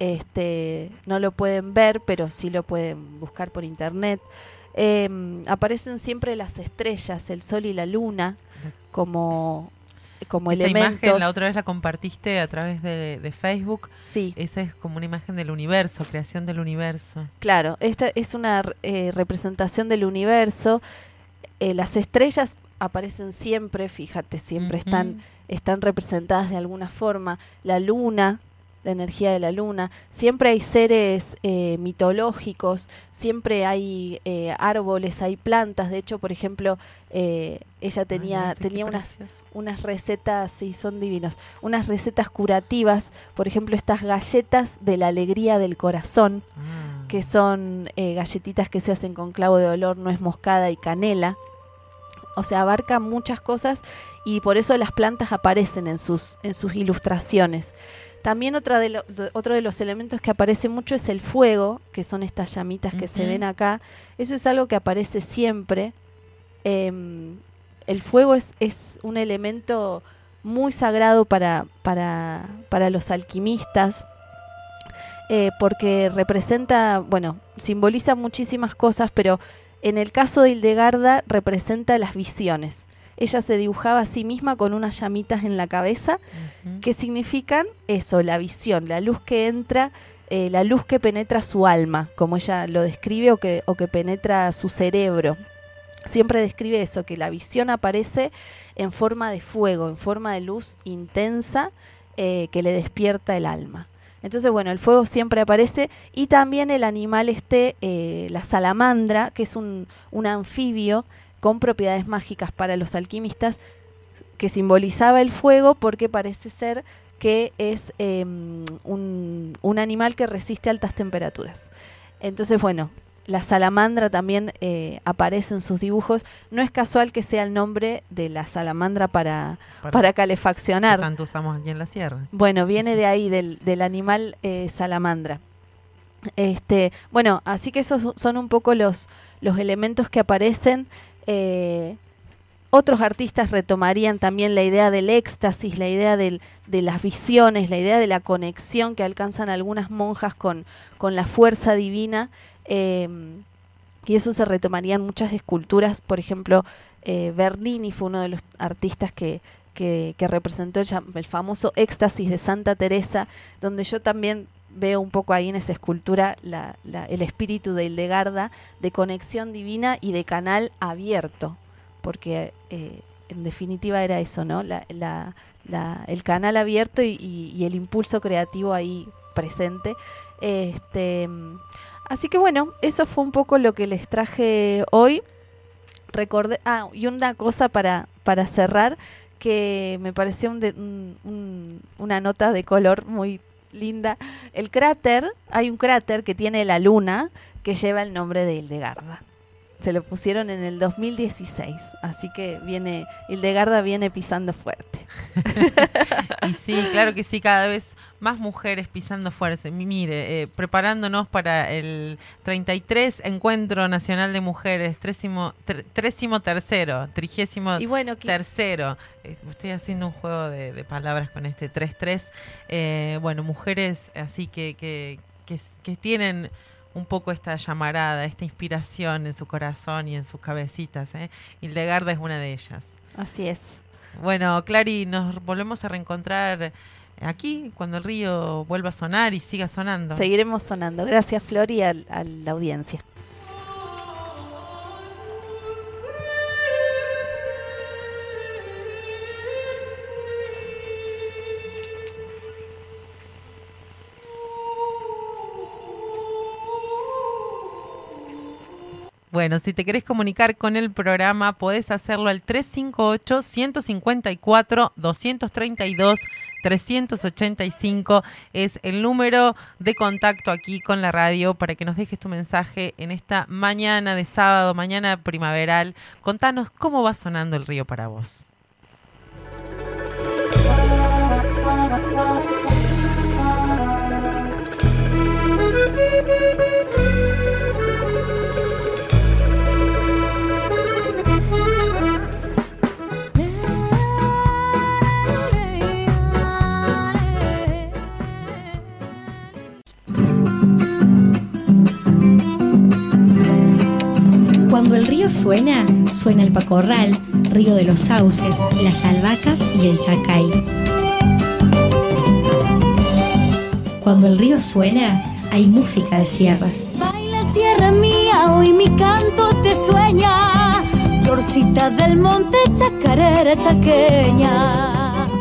ver, pero sí lo pueden buscar por internet. Aparecen siempre las estrellas, el sol y la luna, como esa elementos. Imagen, la otra vez la compartiste a través de Facebook. Sí. Esa es como una imagen del universo, creación del universo. Claro, esta es una representación del universo. Las estrellas, aparecen siempre, fíjate, siempre están representadas de alguna forma. La luna, la energía de la luna, siempre hay seres mitológicos, siempre hay árboles, hay plantas. De hecho, por ejemplo, ella tenía unas recetas, sí, son divinos, unas recetas curativas, por ejemplo, estas galletas de la alegría del corazón, que son galletitas que se hacen con clavo de olor, nuez moscada y canela. O sea, abarca muchas cosas y por eso las plantas aparecen en sus ilustraciones. También otro de los elementos que aparece mucho es el fuego, que son estas llamitas que se ven acá. Eso es algo que aparece siempre. El fuego es un elemento muy sagrado para los alquimistas, porque representa, simboliza muchísimas cosas, pero en el caso de Hildegarda representa las visiones. Ella se dibujaba a sí misma con unas llamitas en la cabeza, que significan eso, la visión, la luz que entra, la luz que penetra su alma, como ella lo describe, o que penetra su cerebro. Siempre describe eso, que la visión aparece en forma de fuego, en forma de luz intensa, que le despierta el alma. Entonces, el fuego siempre aparece, y también el animal la salamandra, que es un anfibio con propiedades mágicas para los alquimistas, que simbolizaba el fuego porque parece ser que es un animal que resiste altas temperaturas. Entonces, la salamandra también aparece en sus dibujos. No es casual que sea el nombre de la salamandra para calefaccionar. Que tanto usamos aquí en la sierra. Viene de ahí, del animal salamandra. Así que esos son un poco los elementos que aparecen. Otros artistas retomarían también la idea del éxtasis, la idea de las visiones, la idea de la conexión que alcanzan algunas monjas con la fuerza divina, y eso se retomaría en muchas esculturas. Por ejemplo, Bernini fue uno de los artistas que representó el famoso éxtasis de Santa Teresa, donde yo también veo un poco ahí en esa escultura el espíritu de Hildegarda, de conexión divina y de canal abierto, porque en definitiva era eso, ¿no? El canal abierto y el impulso creativo ahí presente. Así que eso fue un poco lo que les traje hoy. Recordé, y una cosa para cerrar, que me pareció una nota de color muy linda. Hay un cráter que tiene la luna que lleva el nombre de Hildegarda. Se lo pusieron en el 2016, así que Hildegarda viene pisando fuerte. Y sí, claro que sí, cada vez más mujeres pisando fuerte. Mire, preparándonos para el 33 Encuentro Nacional de Mujeres, 33º. Estoy haciendo un juego de palabras con este 33. Mujeres así que tienen un poco esta llamarada, esta inspiración en su corazón y en sus cabecitas. Hildegarda es una de ellas. Así es. Clary, nos volvemos a reencontrar aquí cuando el río vuelva a sonar y siga sonando. Seguiremos sonando. Gracias, Flor, y a la audiencia. Si te querés comunicar con el programa, podés hacerlo al 358-154-232-385. Es el número de contacto aquí con la radio para que nos dejes tu mensaje en esta mañana de sábado, mañana primaveral. Contanos cómo va sonando el río para vos. Cuando el río suena, suena el Pacorral, río de los sauces, las albahacas y el Chacay. Cuando el río suena, hay música de sierras. Baila tierra mía, hoy mi canto te sueña. florcita del monte, chacarera chaqueña.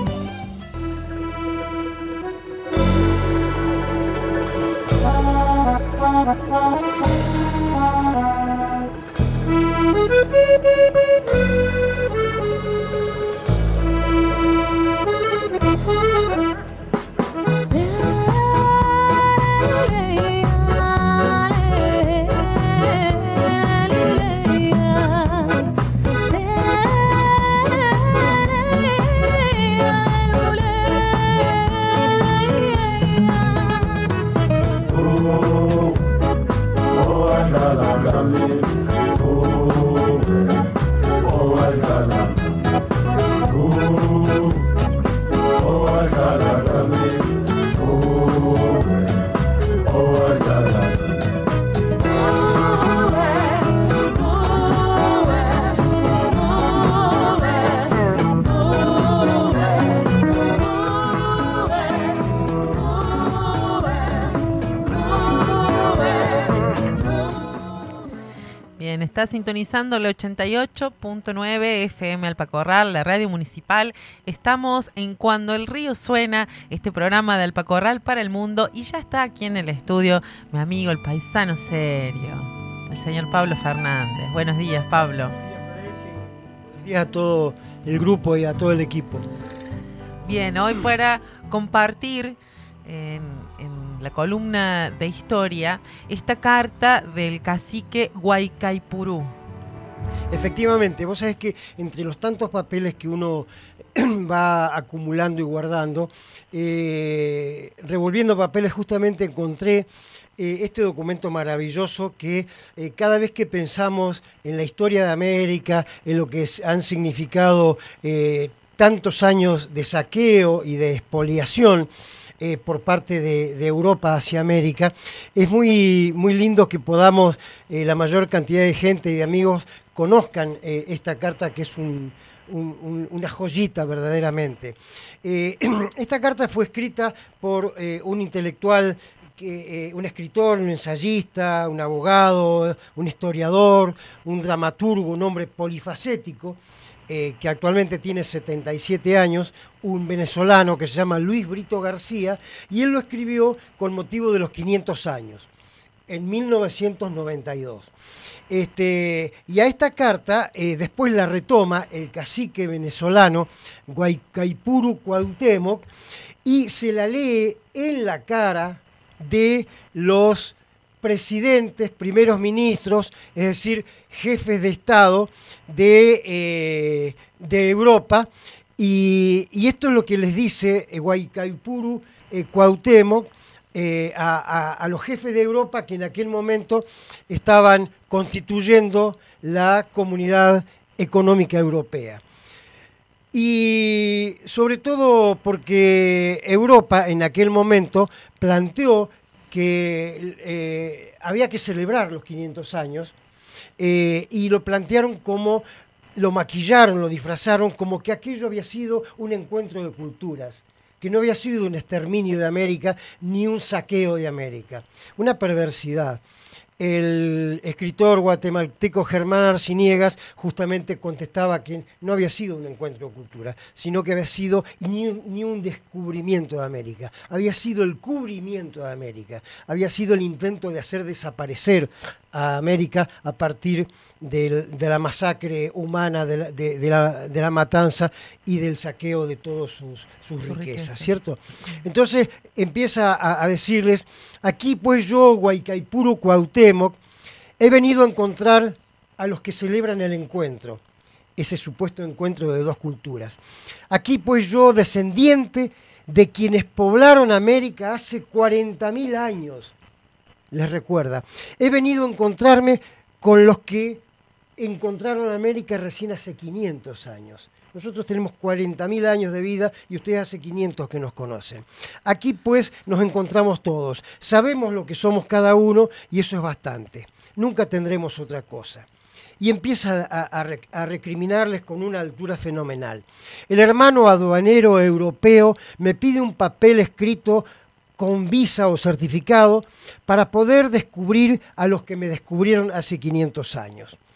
Está sintonizando el 88.9 FM Alpacorral, la radio municipal. Estamos en Cuando el Río Suena, este programa de Alpacorral para el mundo. Y ya está aquí en el estudio mi amigo, el paisano serio, el señor Pablo Fernández. Buenos días, Pablo. Buenos días a todo el grupo y a todo el equipo. Bien, hoy para compartir en la columna de historia esta carta del cacique Guaycaipurú. Efectivamente, vos sabés que entre los tantos papeles que uno va acumulando y guardando, revolviendo papeles, justamente encontré este documento maravilloso que cada vez que pensamos en la historia de América, en lo que han significado tantos años de saqueo y de expoliación, por parte de Europa hacia América, es muy, muy lindo que podamos, la mayor cantidad de gente y de amigos conozcan esta carta, que es una joyita verdaderamente. Esta carta fue escrita por un intelectual, un escritor, un ensayista, un abogado, un historiador, un dramaturgo, un hombre polifacético, que actualmente tiene 77 años, un venezolano que se llama Luis Brito García, y él lo escribió con motivo de los 500 años, en 1992. Y a esta carta después la retoma el cacique venezolano Guaycaipurú Cuauhtémoc y se la lee en la cara de los presidentes, primeros ministros, es decir, jefes de Estado de Europa, y esto es lo que les dice Guaycaipurú Cuauhtémoc a los jefes de Europa que en aquel momento estaban constituyendo la Comunidad Económica Europea. Y sobre todo porque Europa en aquel momento planteó que había que celebrar los 500 años y lo plantearon como, lo maquillaron, lo disfrazaron como que aquello había sido un encuentro de culturas, que no había sido un exterminio de América ni un saqueo de América. Una perversidad. El escritor guatemalteco Germán Arciniegas justamente contestaba que no había sido un encuentro de cultura, sino que había sido ni un descubrimiento de América, había sido el cubrimiento de América, había sido el intento de hacer desaparecer a América a partir de la masacre humana, de la matanza y del saqueo de todas sus riquezas, ¿cierto? Entonces empieza a decirles: aquí pues yo, Guaycaipurú Cuauhtémoc, he venido a encontrar a los que celebran el encuentro, ese supuesto encuentro de dos culturas. Aquí pues yo, descendiente de quienes poblaron América hace 40.000 años, les recuerda, he venido a encontrarme con los que encontraron América recién hace 500 años. Nosotros tenemos 40.000 años de vida y ustedes hace 500 que nos conocen. Aquí pues nos encontramos todos, sabemos lo que somos cada uno y eso es bastante. Nunca tendremos otra cosa. Y empieza a recriminarles con una altura fenomenal. El hermano aduanero europeo me pide un papel escrito con visa o certificado para poder descubrir a los que me descubrieron hace 500 años.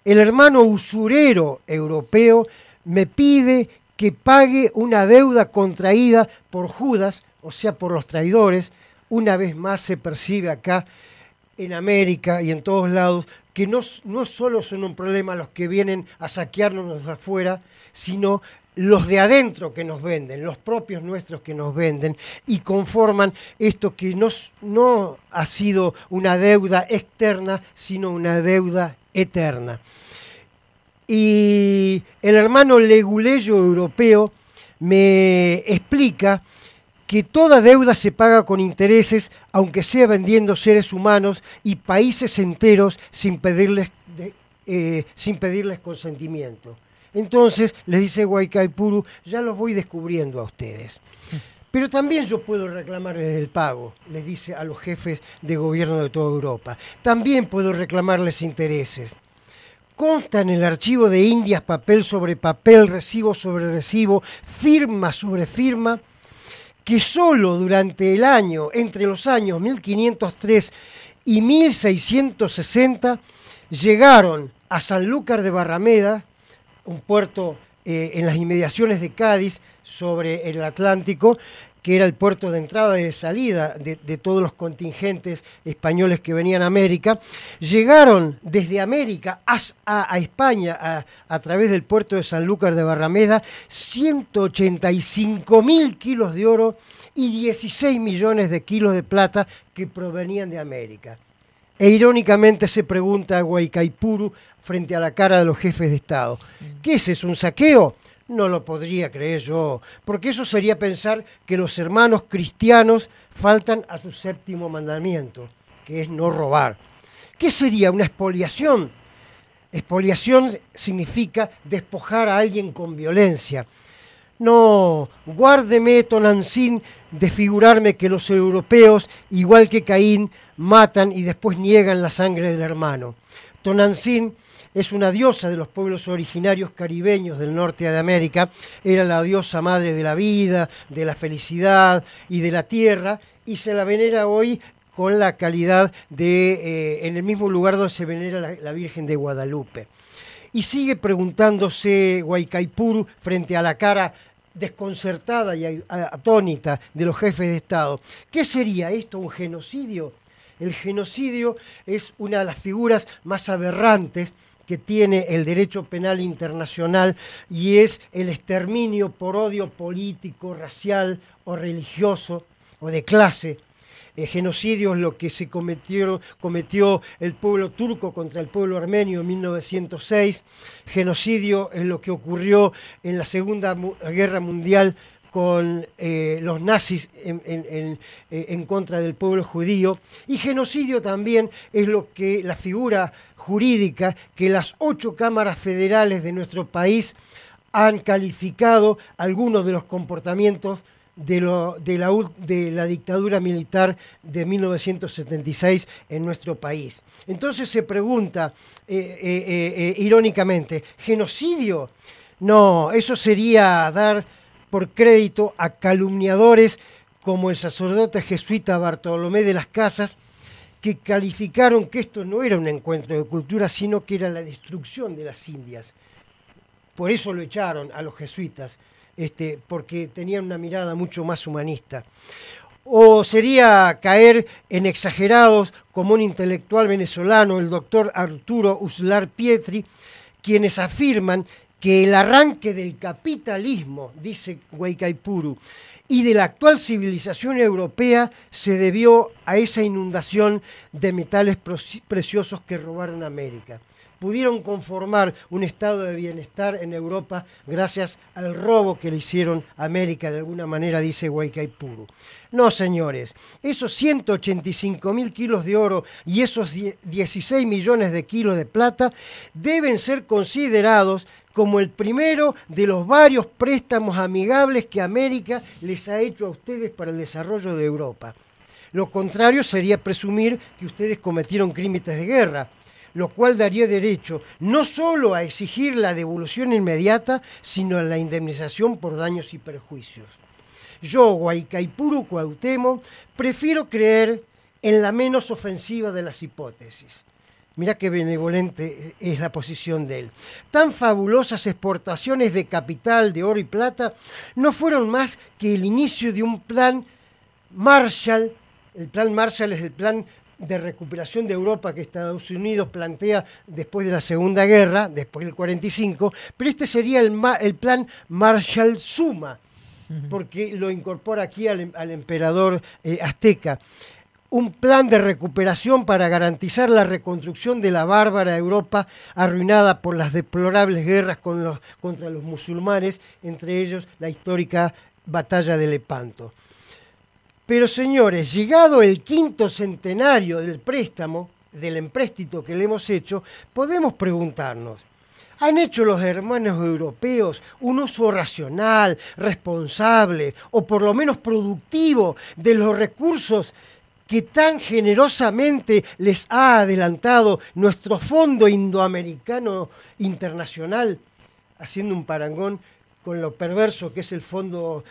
el hermano usurero europeo me pide que pague una deuda contraída por Judas, o sea, por los traidores. Una vez más se percibe acá en América y en todos lados que no solo son un problema los que vienen a saquearnos de afuera, sino los de adentro que nos venden, los propios nuestros que nos venden y conforman esto que no ha sido una deuda externa, sino una deuda eterna. Y el hermano leguleyo europeo me explica que toda deuda se paga con intereses, aunque sea vendiendo seres humanos y países enteros sin pedirles consentimiento. Entonces, les dice Guaicaipuru, ya los voy descubriendo a ustedes. Pero también yo puedo reclamarles el pago, les dice a los jefes de gobierno de toda Europa. También puedo reclamarles intereses. Consta en el archivo de Indias, papel sobre papel, recibo sobre recibo, firma sobre firma, que solo durante el año, entre los años 1503 y 1660, llegaron a Sanlúcar de Barrameda, un puerto en las inmediaciones de Cádiz, sobre el Atlántico, que era el puerto de entrada y de salida de todos los contingentes españoles que venían a América. Llegaron desde América a España a través del puerto de Sanlúcar de Barrameda 185.000 kilos de oro y 16 millones de kilos de plata que provenían de América. E irónicamente se pregunta a Guaicaipuru frente a la cara de los jefes de Estado, ¿qué es eso, un saqueo? No lo podría creer yo, porque eso sería pensar que los hermanos cristianos faltan a su séptimo mandamiento, que es no robar. ¿Qué sería una expoliación? Expoliación significa despojar a alguien con violencia. No, guárdeme, Tonantzin, de figurarme que los europeos, igual que Caín, matan y después niegan la sangre del hermano. Tonantzin es una diosa de los pueblos originarios caribeños del norte de América, era la diosa madre de la vida, de la felicidad y de la tierra, y se la venera hoy con la calidad de, en el mismo lugar donde se venera la Virgen de Guadalupe. Y sigue preguntándose Guaicaipuru frente a la cara desconcertada y atónita de los jefes de Estado, ¿qué sería esto, un genocidio? El genocidio es una de las figuras más aberrantes que tiene el derecho penal internacional y es el exterminio por odio político, racial o religioso o de clase. Genocidio es lo que se cometió el pueblo turco contra el pueblo armenio en 1906. Genocidio es lo que ocurrió en la Segunda Guerra Mundial con los nazis en contra del pueblo judío. Y genocidio también es la figura jurídica que las 8 cámaras federales de nuestro país han calificado algunos de los comportamientos de la dictadura militar de 1976 en nuestro país. Entonces se pregunta irónicamente, ¿genocidio? No, eso sería dar por crédito a calumniadores como el sacerdote jesuita Bartolomé de las Casas, que calificaron que esto no era un encuentro de cultura, sino que era la destrucción de las Indias. Por eso lo echaron a los jesuitas, porque tenían una mirada mucho más humanista. O sería caer en exagerados como un intelectual venezolano, el doctor Arturo Uslar Pietri, quienes afirman que el arranque del capitalismo, dice Guaicaipuru, y de la actual civilización europea se debió a esa inundación de metales preciosos que robaron América. Pudieron conformar un estado de bienestar en Europa gracias al robo que le hicieron a América, de alguna manera, dice Guaicaipuru. No, señores, esos 185.000 kilos de oro y esos 16 millones de kilos de plata deben ser considerados como el primero de los varios préstamos amigables que América les ha hecho a ustedes para el desarrollo de Europa. Lo contrario sería presumir que ustedes cometieron crímenes de guerra, lo cual daría derecho no solo a exigir la devolución inmediata, sino a la indemnización por daños y perjuicios. Yo, Guaicaipuru Cuauhtémoc, prefiero creer en la menos ofensiva de las hipótesis. Mirá qué benevolente es la posición de él. Tan fabulosas exportaciones de capital, de oro y plata, no fueron más que el inicio de un plan Marshall. El plan Marshall es el plan de recuperación de Europa que Estados Unidos plantea después de la Segunda Guerra, después del 45, pero este sería el plan Marshall Suma, porque lo incorpora aquí al emperador azteca. Un plan de recuperación para garantizar la reconstrucción de la bárbara Europa arruinada por las deplorables guerras contra los musulmanes, entre ellos la histórica batalla de Lepanto. Pero señores, llegado el 5º centenario del préstamo, del empréstito que le hemos hecho, podemos preguntarnos, ¿han hecho los hermanos europeos un uso racional, responsable o por lo menos productivo de los recursos que tan generosamente les ha adelantado nuestro Fondo Indoamericano Internacional, haciendo un parangón con lo perverso que es el Fondo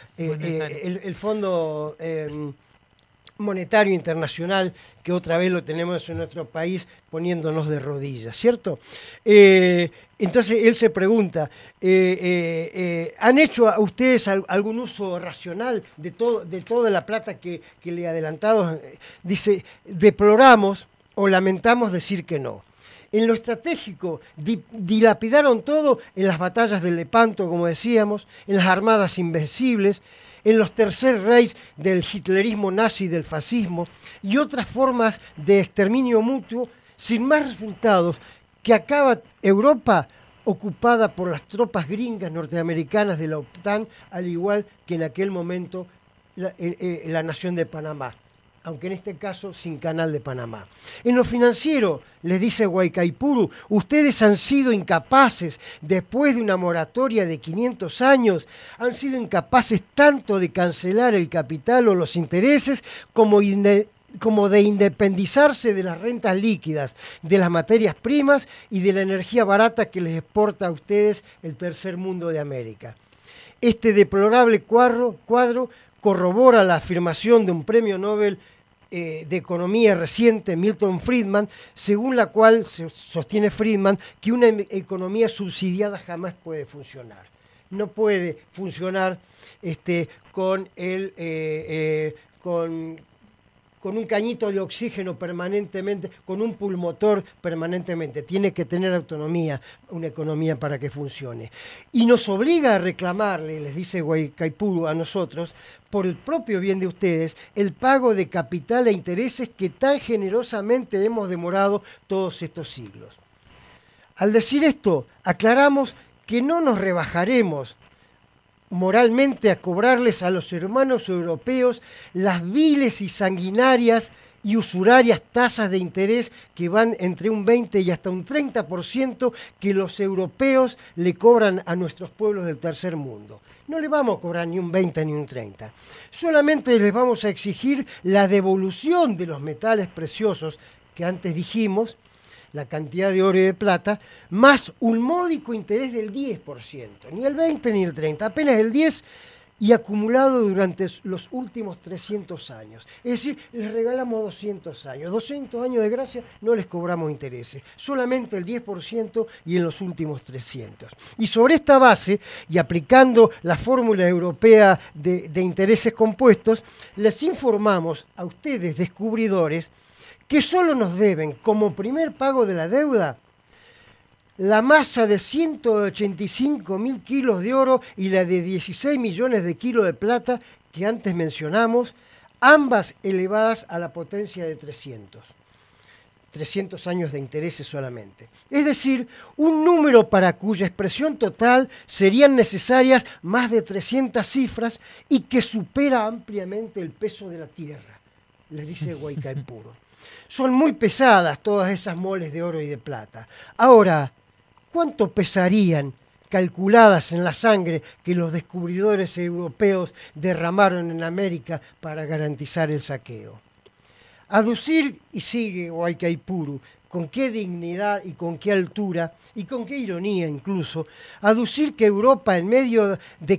Monetario Internacional, que otra vez lo tenemos en nuestro país poniéndonos de rodillas, ¿cierto? Entonces él se pregunta, ¿han hecho a ustedes algún uso racional de toda la plata que le he adelantado? Dice, deploramos o lamentamos decir que no. En lo estratégico, dilapidaron todo en las batallas de Lepanto, como decíamos, en las armadas invencibles, en los Tercer Reich del hitlerismo nazi y del fascismo, y otras formas de exterminio mutuo, sin más resultados que acaba Europa ocupada por las tropas gringas norteamericanas de la OTAN, al igual que en aquel momento la nación de Panamá, aunque en este caso sin canal de Panamá. En lo financiero, les dice Guaicaipuru, ustedes han sido incapaces, después de una moratoria de 500 años, han sido incapaces tanto de cancelar el capital o los intereses como de independizarse de las rentas líquidas, de las materias primas y de la energía barata que les exporta a ustedes el tercer mundo de América. Este deplorable cuadro corrobora la afirmación de un premio Nobel de Economía reciente, Milton Friedman, según la cual sostiene Friedman que una economía subsidiada jamás puede funcionar. No puede funcionar con un cañito de oxígeno permanentemente, con un pulmotor permanentemente. Tiene que tener autonomía, una economía para que funcione. Y nos obliga a reclamarle, les dice Guaicaipuru a nosotros, por el propio bien de ustedes, el pago de capital e intereses que tan generosamente hemos demorado todos estos siglos. Al decir esto, aclaramos que no nos rebajaremos moralmente a cobrarles a los hermanos europeos las viles y sanguinarias y usurarias tasas de interés que van entre un 20 y hasta un 30% que los europeos le cobran a nuestros pueblos del tercer mundo. No le vamos a cobrar ni un 20 ni un 30. Solamente les vamos a exigir la devolución de los metales preciosos que antes dijimos, la cantidad de oro y de plata, más un módico interés del 10%, ni el 20 ni el 30, apenas el 10% y acumulado durante los últimos 300 años. Es decir, les regalamos 200 años. 200 años de gracia no les cobramos intereses, solamente el 10% y en los últimos 300. Y sobre esta base, y aplicando la fórmula europea de intereses compuestos, les informamos a ustedes, descubridores, que solo nos deben, como primer pago de la deuda, la masa de 185.000 kilos de oro y la de 16 millones de kilos de plata que antes mencionamos, ambas elevadas a la potencia de 300. 300 años de intereses solamente. Es decir, un número para cuya expresión total serían necesarias más de 300 cifras y que supera ampliamente el peso de la tierra, les dice Guaicaipuru. Son muy pesadas todas esas moles de oro y de plata. Ahora, ¿cuánto pesarían, calculadas en la sangre que los descubridores europeos derramaron en América para garantizar el saqueo? Aducir, y sigue Huaycaipuro, con qué dignidad y con qué altura, y con qué ironía incluso, aducir que Europa en medio de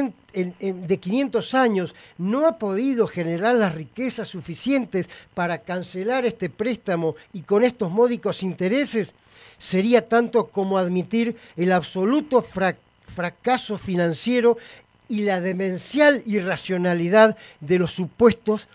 500 años no ha podido generar las riquezas suficientes para cancelar este préstamo y con estos módicos intereses, sería tanto como admitir el absoluto fracaso financiero y la demencial irracionalidad de los supuestos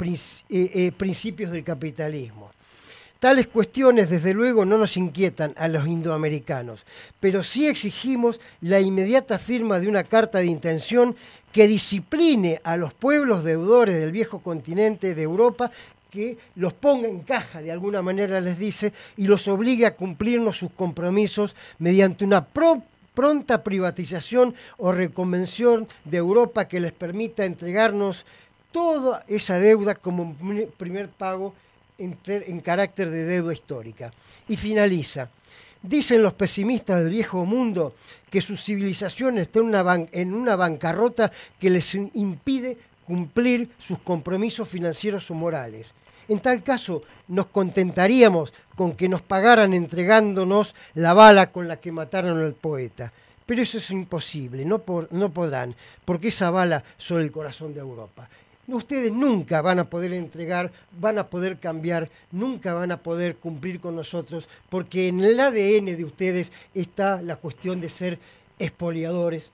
principios del capitalismo. Tales cuestiones, desde luego, no nos inquietan a los indoamericanos, pero sí exigimos la inmediata firma de una carta de intención que discipline a los pueblos deudores del viejo continente de Europa, que los ponga en caja, de alguna manera les dice, y los obligue a cumplirnos sus compromisos mediante una pronta privatización o reconvención de Europa que les permita entregarnos toda esa deuda como primer pago en carácter de deuda histórica. Y finaliza. Dicen los pesimistas del viejo mundo que su civilización está en una bancarrota que les impide cumplir sus compromisos financieros o morales. En tal caso, nos contentaríamos con que nos pagaran entregándonos la bala con la que mataron al poeta. Pero eso es imposible, no podrán, porque esa bala sobre el corazón de Europa. Ustedes nunca van a poder entregar, van a poder cambiar, nunca van a poder cumplir con nosotros, porque en el ADN de ustedes está la cuestión de ser expoliadores.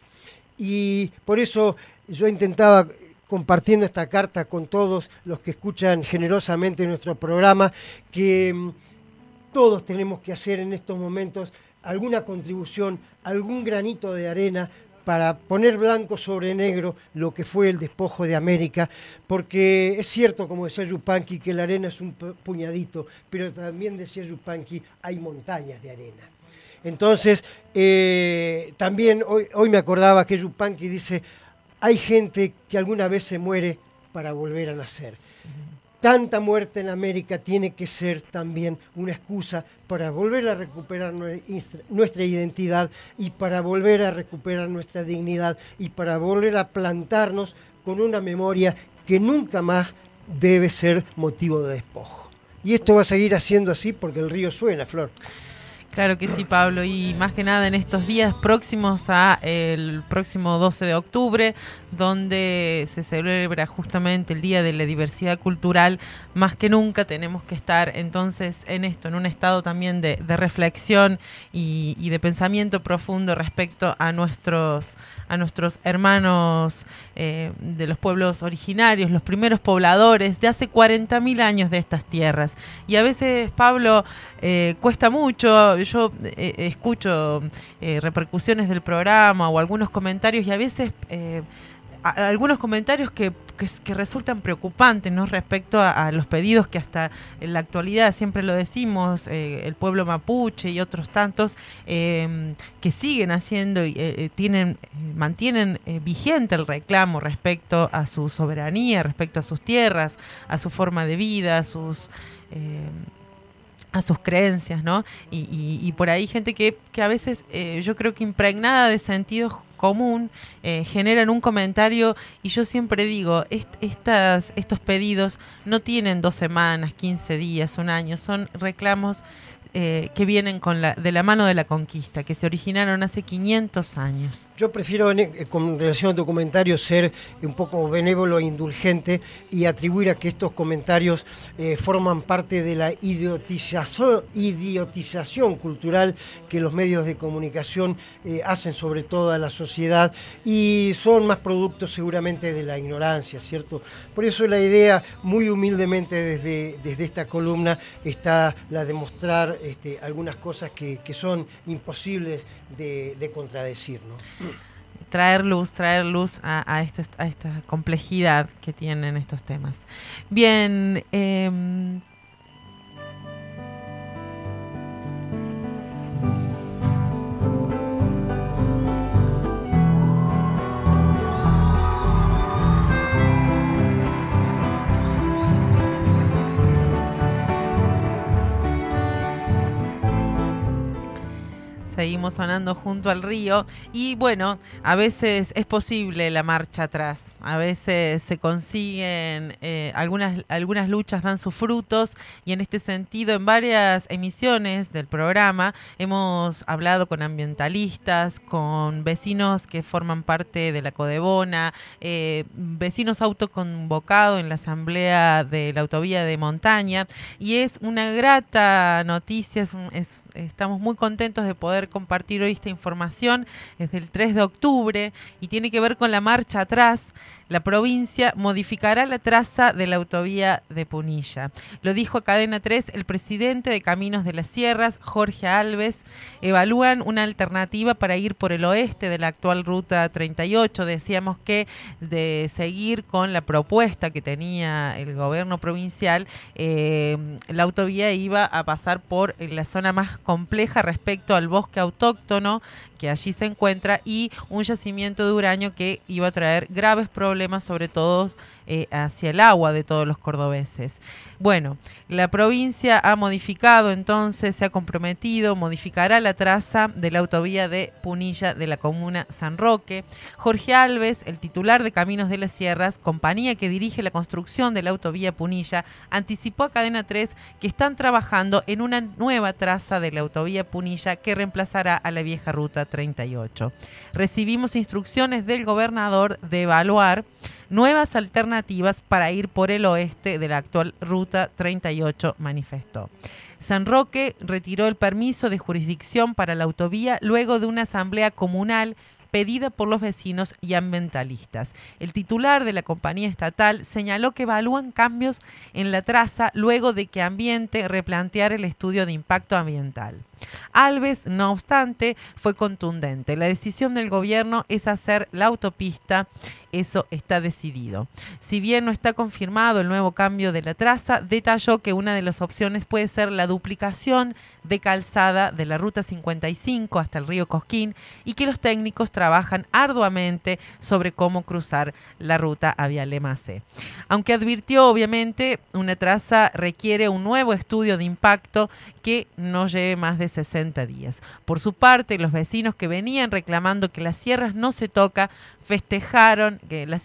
Y por eso yo intentaba, compartiendo esta carta con todos los que escuchan generosamente nuestro programa, que todos tenemos que hacer en estos momentos alguna contribución, algún granito de arena para poner blanco sobre negro lo que fue el despojo de América, porque es cierto, como decía Yupanqui, que la arena es un puñadito, pero también decía Yupanqui, hay montañas de arena. Entonces, también hoy me acordaba que Yupanqui dice, hay gente que alguna vez se muere para volver a nacer. Tanta muerte en América tiene que ser también una excusa para volver a recuperar nuestra identidad y para volver a recuperar nuestra dignidad y para volver a plantarnos con una memoria que nunca más debe ser motivo de despojo. Y esto va a seguir haciendo así porque el río suena, Flor. Claro que sí, Pablo, y más que nada en estos días próximos a el próximo 12 de octubre, donde se celebra justamente el Día de la Diversidad Cultural, más que nunca tenemos que estar entonces en esto, en un estado también de reflexión y de pensamiento profundo respecto a nuestros hermanos de los pueblos originarios, los primeros pobladores de hace 40.000 años de estas tierras. Y a veces, Pablo, cuesta mucho. Yo escucho repercusiones del programa o algunos comentarios y a veces algunos comentarios que resultan preocupantes, ¿no? Respecto a los pedidos que hasta en la actualidad, siempre lo decimos, el pueblo mapuche y otros tantos que siguen haciendo y mantienen vigente el reclamo respecto a su soberanía, respecto a sus tierras, a su forma de vida, a sus creencias, ¿no? Y por ahí gente que a veces yo creo que impregnada de sentido común generan un comentario, y yo siempre digo, estos pedidos no tienen 2 semanas, 15 días, un año, son reclamos que vienen de la mano de la conquista, que se originaron hace 500 años. Yo prefiero, con relación a tu comentario, ser un poco benévolo e indulgente y atribuir a que estos comentarios forman parte de la idiotización cultural que los medios de comunicación hacen sobre toda la sociedad, y son más productos seguramente de la ignorancia, ¿cierto? Por eso la idea, muy humildemente desde esta columna, está la de mostrar algunas cosas que son imposibles de contradecir, ¿no? Traer luz a esta complejidad que tienen estos temas. Bien, Seguimos sonando junto al río y bueno, a veces es posible la marcha atrás, a veces se consiguen, algunas luchas dan sus frutos y en este sentido en varias emisiones del programa hemos hablado con ambientalistas, con vecinos que forman parte de la Codebona, vecinos autoconvocados en la asamblea de la autovía de montaña y es una grata noticia, estamos muy contentos de poder compartir hoy esta información. Es del 3 de octubre y tiene que ver con la marcha atrás. La provincia modificará la traza de la autovía de Punilla. Lo dijo a Cadena 3 el presidente de Caminos de las Sierras, Jorge Alves. Evalúan una alternativa para ir por el oeste de la actual ruta 38. Decíamos que de seguir con la propuesta que tenía el gobierno provincial, la autovía iba a pasar por la zona más compleja respecto al bosque autóctono que allí se encuentra y un yacimiento de uranio que iba a traer graves problemas, sobre todo hacia el agua de todos los cordobeses. Bueno, la provincia ha modificado entonces, se ha comprometido, modificará la traza de la autovía de Punilla de la comuna San Roque. Jorge Alves, el titular de Caminos de las Sierras, compañía que dirige la construcción de la autovía Punilla, anticipó a Cadena 3 que están trabajando en una nueva traza de la autovía Punilla que reemplazará a la vieja ruta 38. Recibimos instrucciones del gobernador de evaluar nuevas alternativas para ir por el oeste de la actual ruta 38, manifestó. San Roque retiró el permiso de jurisdicción para la autovía luego de una asamblea comunal pedida por los vecinos y ambientalistas. El titular de la compañía estatal señaló que evalúan cambios en la traza luego de que Ambiente replanteara el estudio de impacto ambiental. Alves, no obstante, fue contundente. La decisión del gobierno es hacer la autopista, eso está decidido. Si bien no está confirmado el nuevo cambio de la traza, detalló que una de las opciones puede ser la duplicación de calzada de la ruta 55 hasta el río Cosquín y que los técnicos trabajan arduamente sobre cómo cruzar la ruta a Vialema C. Aunque advirtió, obviamente, una traza requiere un nuevo estudio de impacto que no lleve más de 60 días. Por su parte, los vecinos que venían reclamando que las sierras no se tocan, festejaron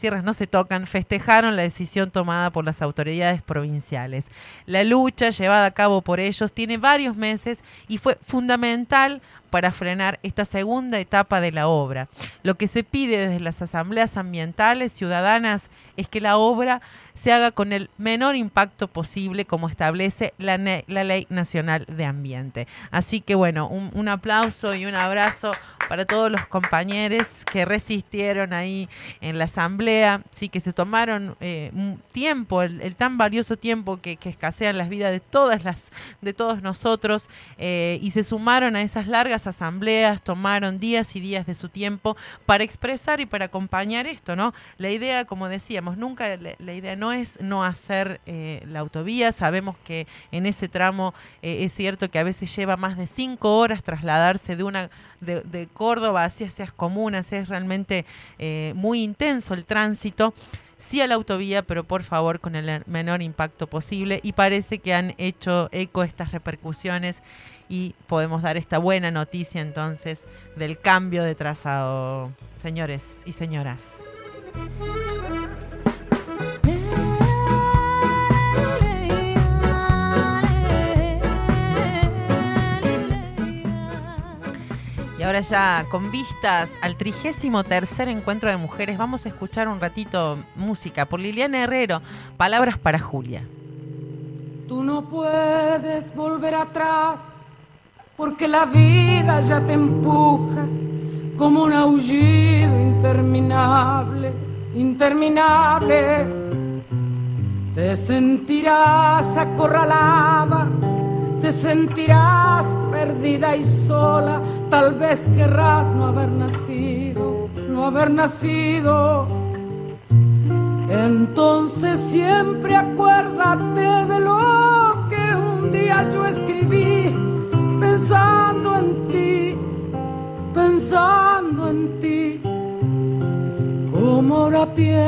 la decisión tomada por las autoridades provinciales. La lucha llevada a cabo por ellos tiene varios meses y fue fundamental para frenar esta segunda etapa de la obra. Lo que se pide desde las asambleas ambientales ciudadanas es que la obra se haga con el menor impacto posible, como establece la Ley Nacional de Ambiente. Así que bueno, un aplauso y un abrazo para todos los compañeros que resistieron ahí en la asamblea, sí, que se tomaron tiempo, el tan valioso tiempo que escasean las vidas de todos nosotros, y se sumaron a esas largas asambleas, tomaron días y días de su tiempo para expresar y para acompañar esto, ¿no? La idea, como decíamos, nunca la idea no es no hacer la autovía. Sabemos que en ese tramo es cierto que a veces lleva más de 5 horas trasladarse de Córdoba hacia esas comunas, es realmente muy intenso el tránsito. Sí a la autovía, pero por favor con el menor impacto posible, y parece que han hecho eco estas repercusiones y podemos dar esta buena noticia entonces del cambio de trazado, señores y señoras. Y ahora ya con vistas al 33º encuentro de mujeres, vamos a escuchar un ratito música por Liliana Herrero, Palabras para Julia. Tú no puedes volver atrás porque la vida ya te empuja como un aullido interminable, interminable. Te sentirás acorralada, te sentirás perdida y sola, tal vez querrás no haber nacido, no haber nacido. Entonces siempre acuérdate de lo que un día yo escribí, pensando en ti, pensando en ti, como ahora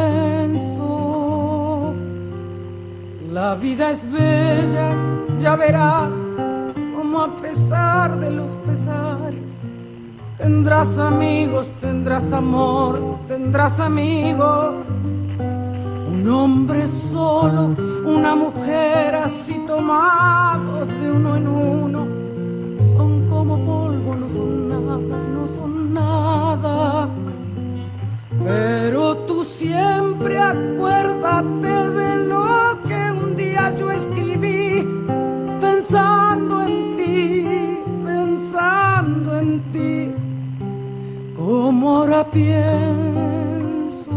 pienso. La vida es bella, ya verás como como a pesar de los pesares. Tendrás amigos, tendrás amor, tendrás amigos. Un hombre solo, una mujer así tomados de uno en uno. Son como polvo, no son nada, no son nada. Pero tú siempre acuérdate de lo que un día yo escribí, pensando en ti, pensando en ti, como ahora pienso.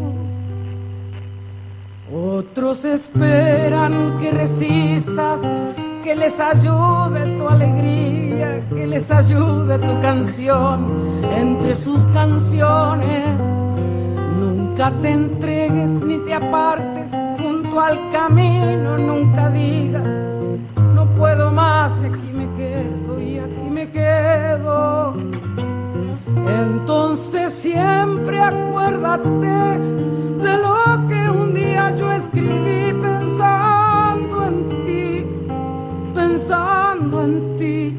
Otros esperan que resistas, que les ayude tu alegría, que les ayude tu canción entre sus canciones. Nunca te entregues ni te apartes junto al camino, nunca digas no puedo más y aquí me quedo y aquí me quedo. Entonces siempre acuérdate de lo que un día yo escribí, pensando en ti, pensando en ti,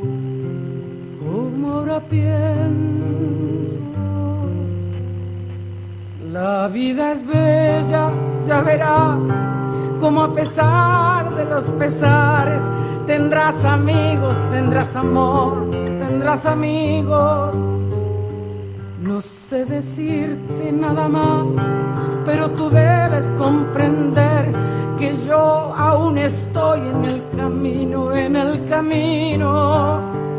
como ahora pienso. La vida es bella, ya verás, como a pesar de los pesares, tendrás amigos, tendrás amor, tendrás amigos. No sé decirte nada más, pero tú debes comprender que yo aún estoy en el camino, en el camino.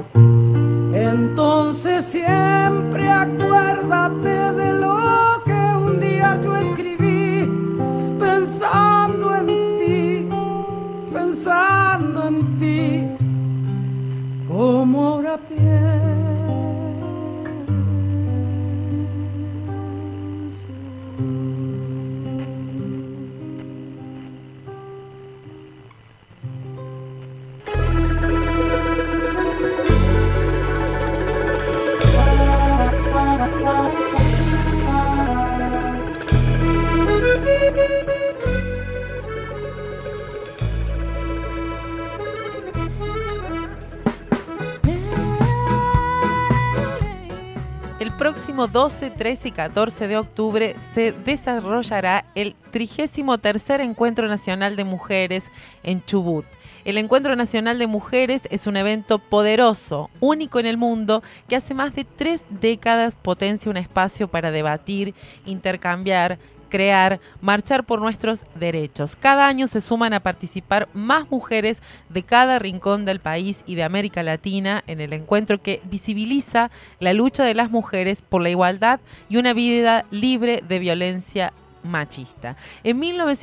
Entonces siempre acuérdate de lo que un día yo escribí, pensando en ti, pensando en ti, como ahora pienso. El próximo 12, 13 y 14 de octubre se desarrollará el 33º Encuentro Nacional de Mujeres en Chubut. El Encuentro Nacional de Mujeres es un evento poderoso, único en el mundo, que hace más de 3 décadas potencia un espacio para debatir, intercambiar, crear, marchar por nuestros derechos. Cada año se suman a participar más mujeres de cada rincón del país y de América Latina en el encuentro que visibiliza la lucha de las mujeres por la igualdad y una vida libre de violencia machista. En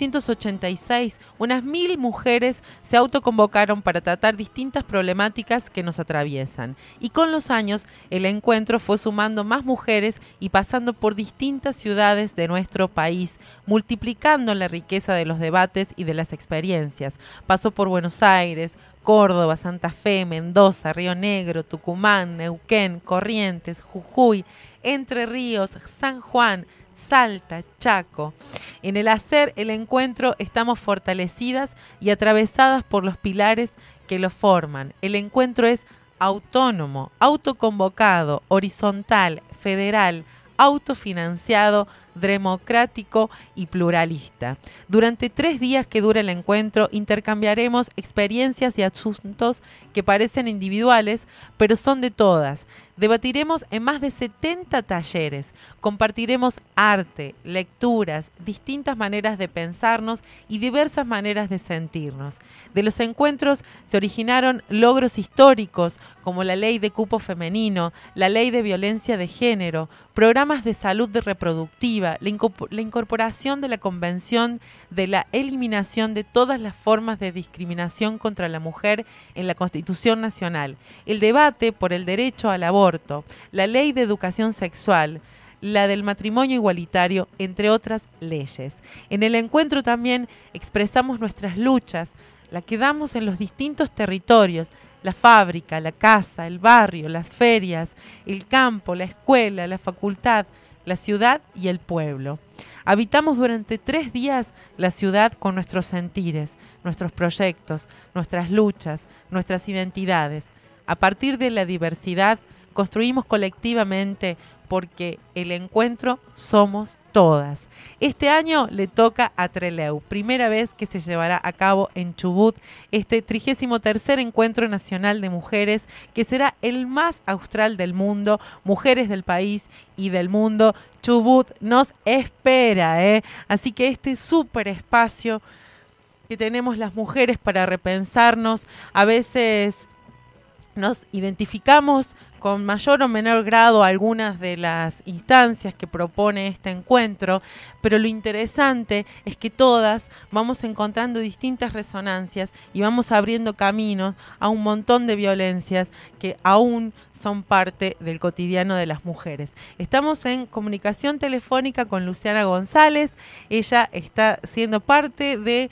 1986, unas 1000 mujeres se autoconvocaron para tratar distintas problemáticas que nos atraviesan. Y con los años, el encuentro fue sumando más mujeres y pasando por distintas ciudades de nuestro país, multiplicando la riqueza de los debates y de las experiencias. Pasó por Buenos Aires, Córdoba, Santa Fe, Mendoza, Río Negro, Tucumán, Neuquén, Corrientes, Jujuy, Entre Ríos, San Juan, Salta, Chaco. En el hacer el encuentro estamos fortalecidas y atravesadas por los pilares que lo forman. El encuentro es autónomo, autoconvocado, horizontal, federal, autofinanciado, democrático y pluralista. Durante 3 días que dura el encuentro intercambiaremos experiencias y asuntos que parecen individuales, pero son de todas. Debatiremos en más de 70 talleres, compartiremos arte, lecturas, distintas maneras de pensarnos y diversas maneras de sentirnos. De los encuentros se originaron logros históricos como la ley de cupo femenino, la ley de violencia de género, programas de salud reproductiva, la incorporación de la Convención de la eliminación de todas las formas de discriminación contra la mujer en la Constitución Nacional, el debate por el derecho al aborto, la ley de educación sexual, la del matrimonio igualitario, entre otras leyes. En el encuentro también expresamos nuestras luchas, la que damos en los distintos territorios, la fábrica, la casa, el barrio, las ferias, el campo, la escuela, la facultad, la ciudad y el pueblo. Habitamos durante 3 días la ciudad con nuestros sentires, nuestros proyectos, nuestras luchas, nuestras identidades. A partir de la diversidad, construimos colectivamente porque el encuentro somos todas. Este año le toca a Trelew, primera vez que se llevará a cabo en Chubut este 33º Encuentro Nacional de Mujeres, que será el más austral del mundo. Mujeres del país y del mundo, Chubut nos espera, ¿eh? Así que este súper espacio que tenemos las mujeres para repensarnos, a veces nos identificamos con mayor o menor grado algunas de las instancias que propone este encuentro, pero lo interesante es que todas vamos encontrando distintas resonancias y vamos abriendo caminos a un montón de violencias que aún son parte del cotidiano de las mujeres. Estamos en comunicación telefónica con Luciana González. Ella está siendo parte de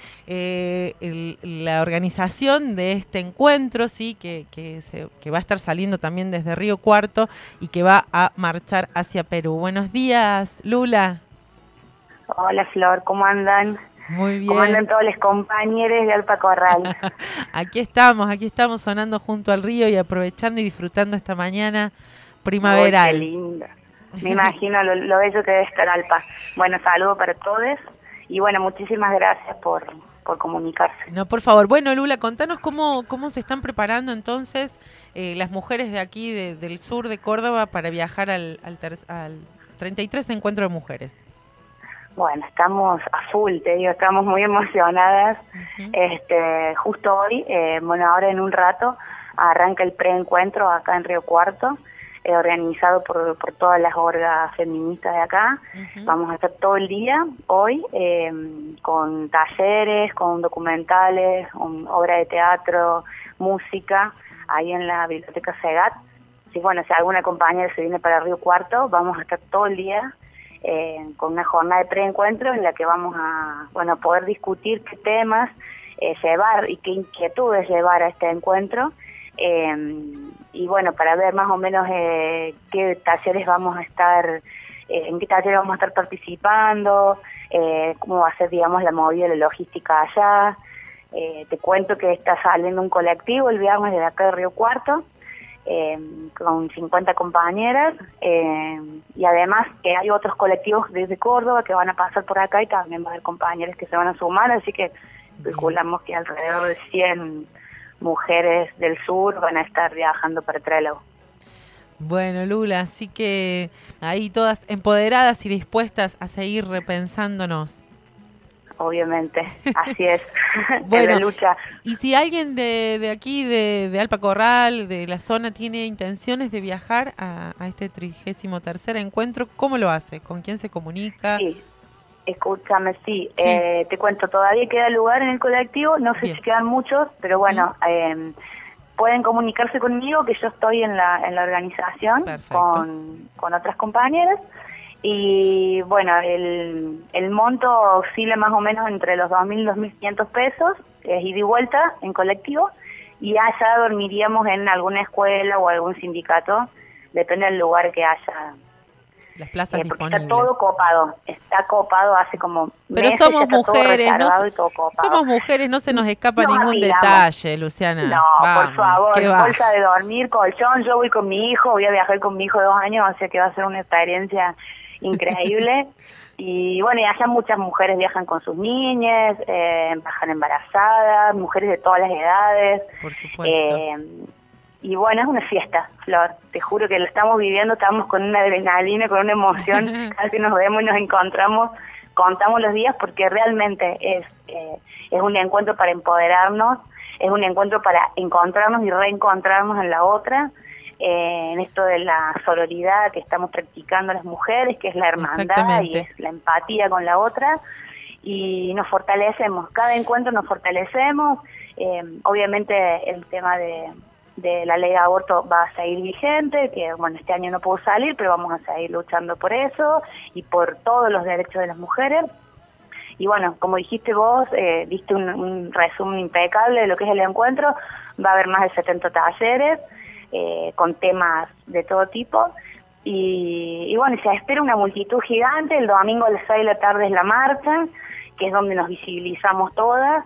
la organización de este encuentro, ¿sí? que va a estar saliendo también desde Río Cuarto y que va a marchar hacia Perú. Buenos días, Lula. Hola, Flor, ¿cómo andan? Muy bien. ¿Cómo andan todos los compañeros de Alpa Corral? Aquí estamos sonando junto al río y aprovechando y disfrutando esta mañana primaveral. Qué linda. Me imagino lo bello que debe estar Alpa. Bueno, saludo para todos y bueno, muchísimas gracias por comunicarse. No, por favor. Bueno, Lula, contanos cómo se están preparando entonces las mujeres de aquí, del sur de Córdoba, para viajar al 33 Encuentro de Mujeres. Bueno, estamos a full, te digo, estamos muy emocionadas. Justo hoy, ahora en un rato, arranca el preencuentro acá en Río Cuarto, organizado por todas las orgas feministas de acá. Vamos a estar todo el día hoy con talleres, con documentales, con obra de teatro, música, ahí en la Biblioteca Segat. Si alguna compañera se viene para Río Cuarto, vamos a estar todo el día con una jornada de preencuentro en la que vamos a poder discutir qué temas llevar y qué inquietudes llevar a este encuentro. Y para ver más o menos qué talleres vamos a estar, en qué talleres vamos a estar participando, cómo va a ser, digamos, la movida de la logística allá. Te cuento que está saliendo un colectivo el viernes de acá de Río Cuarto, con 50 compañeras, y además que hay otros colectivos desde Córdoba que van a pasar por acá y también va a haber compañeras que se van a sumar, así que calculamos que alrededor de 100 mujeres del sur van a estar viajando para Trelew. Bueno, Lula, así que ahí todas empoderadas y dispuestas a seguir repensándonos. Obviamente, así es. Bueno, la lucha. Y si alguien de aquí, de Alpa Corral, de la zona, tiene intenciones de viajar a este 33º encuentro, ¿cómo lo hace? ¿Con quién se comunica? Sí. Escúchame, sí. Te cuento, todavía queda lugar en el colectivo, no sé si quedan muchos, pero bueno, pueden comunicarse conmigo, que yo estoy en la organización con otras compañeras, y bueno, el monto oscila más o menos entre los 2.000 y 2.500 pesos, es ida y vuelta en colectivo, y allá dormiríamos en alguna escuela o algún sindicato, depende del lugar que haya. Las plazas disponibles. Está todo copado, hace como pero meses. Somos mujeres, somos mujeres, no se nos escapa ningún detalle, Luciana. No, vamos, por favor, bolsa de dormir, colchón, yo voy con mi hijo, voy a viajar con mi hijo de 2 años, o sea que va a ser una experiencia increíble. Y bueno, y allá muchas mujeres viajan con sus niñas, viajan embarazadas, mujeres de todas las edades. Por supuesto. Y bueno, es una fiesta, Flor. Te juro que lo estamos viviendo, estamos con una adrenalina, con una emoción. Cada vez que nos vemos y nos encontramos, contamos los días porque realmente es un encuentro para empoderarnos, es un encuentro para encontrarnos y reencontrarnos en la otra, en esto de la sororidad que estamos practicando las mujeres, que es la hermandad y es la empatía con la otra. Y nos fortalecemos, cada encuentro nos fortalecemos. Obviamente el tema de la ley de aborto va a seguir vigente, que bueno, este año no pudo salir, pero vamos a seguir luchando por eso y por todos los derechos de las mujeres. Y bueno, como dijiste vos, diste un resumen impecable de lo que es el encuentro. Va a haber más de 70 talleres con temas de todo tipo. Y bueno, se espera una multitud gigante. El domingo a las 6 de la tarde es la marcha, que es donde nos visibilizamos todas.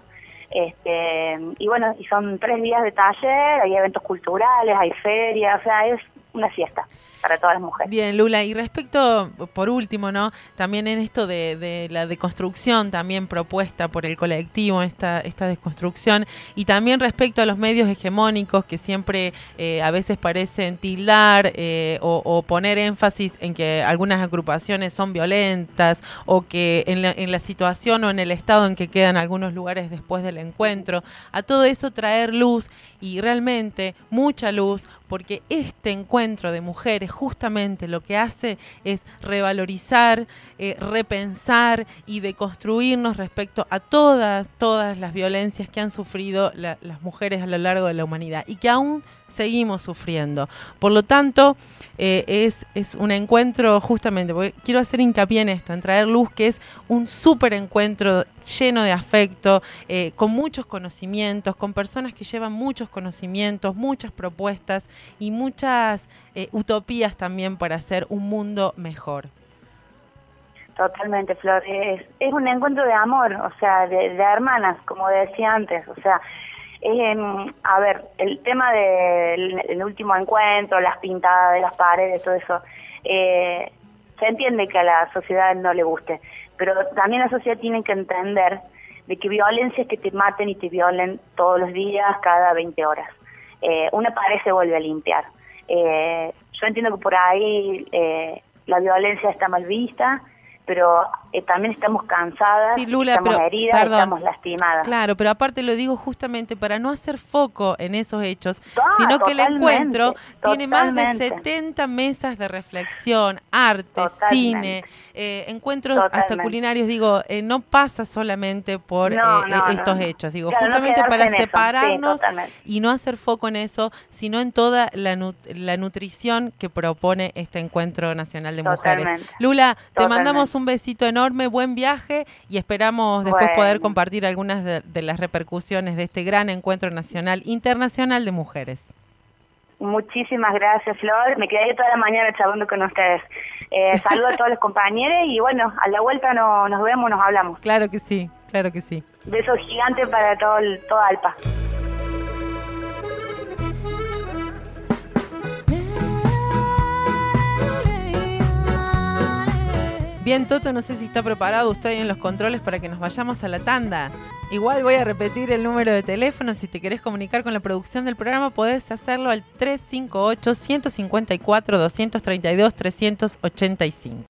Y bueno, y son 3 días de taller, hay eventos culturales, hay ferias, o sea, es una fiesta para todas las mujeres. Bien, Lula, y respecto, por último, ¿no? También en esto de la deconstrucción también propuesta por el colectivo, esta desconstrucción, y también respecto a los medios hegemónicos que siempre a veces parecen tildar o poner énfasis en que algunas agrupaciones son violentas o que en la situación o en el estado en que quedan algunos lugares después del encuentro, a todo eso traer luz y realmente mucha luz, porque este encuentro de mujeres justamente lo que hace es revalorizar, repensar y deconstruirnos respecto a todas las violencias que han sufrido las mujeres a lo largo de la humanidad y que aún seguimos sufriendo. Por lo tanto, es un encuentro justamente, porque quiero hacer hincapié en esto, en traer luz, que es un súper encuentro lleno de afecto, con muchos conocimientos, con personas que llevan muchos conocimientos, muchas propuestas y muchas utopías también para hacer un mundo mejor. Totalmente, Flor. Es un encuentro de amor, o sea, de hermanas, como decía antes, o sea, a ver, el tema del último encuentro, las pintadas de las paredes, todo eso, se entiende que a la sociedad no le guste, pero también la sociedad tiene que entender de que violencia es que te maten y te violen todos los días, cada 20 horas. Una pared se vuelve a limpiar. Yo entiendo que por ahí la violencia está mal vista, pero también estamos cansadas, sí, Lula, estamos pero, heridas, perdón, estamos lastimadas. Claro, pero aparte lo digo justamente para no hacer foco en esos hechos, sino que el encuentro tiene más de 70 mesas de reflexión, arte, cine, encuentros hasta culinarios, digo, no pasa solamente por estos hechos, digo, claro, justamente para separarnos y no hacer foco en eso, sino en toda la nutrición que propone este Encuentro Nacional de Mujeres. Lula, te mandamos un besito enorme, buen viaje y esperamos después poder compartir algunas de las repercusiones de este gran encuentro nacional, internacional de mujeres. Muchísimas gracias, Flor. Me quedé toda la mañana charlando con ustedes. Saludo a todos los compañeros y bueno, a la vuelta nos vemos, nos hablamos. Claro que sí, claro que sí. Besos gigantes para toda Alpa. Bien, Toto, no sé si está preparado usted en los controles para que nos vayamos a la tanda. Igual voy a repetir el número de teléfono. Si te querés comunicar con la producción del programa, podés hacerlo al 358-154-232-385.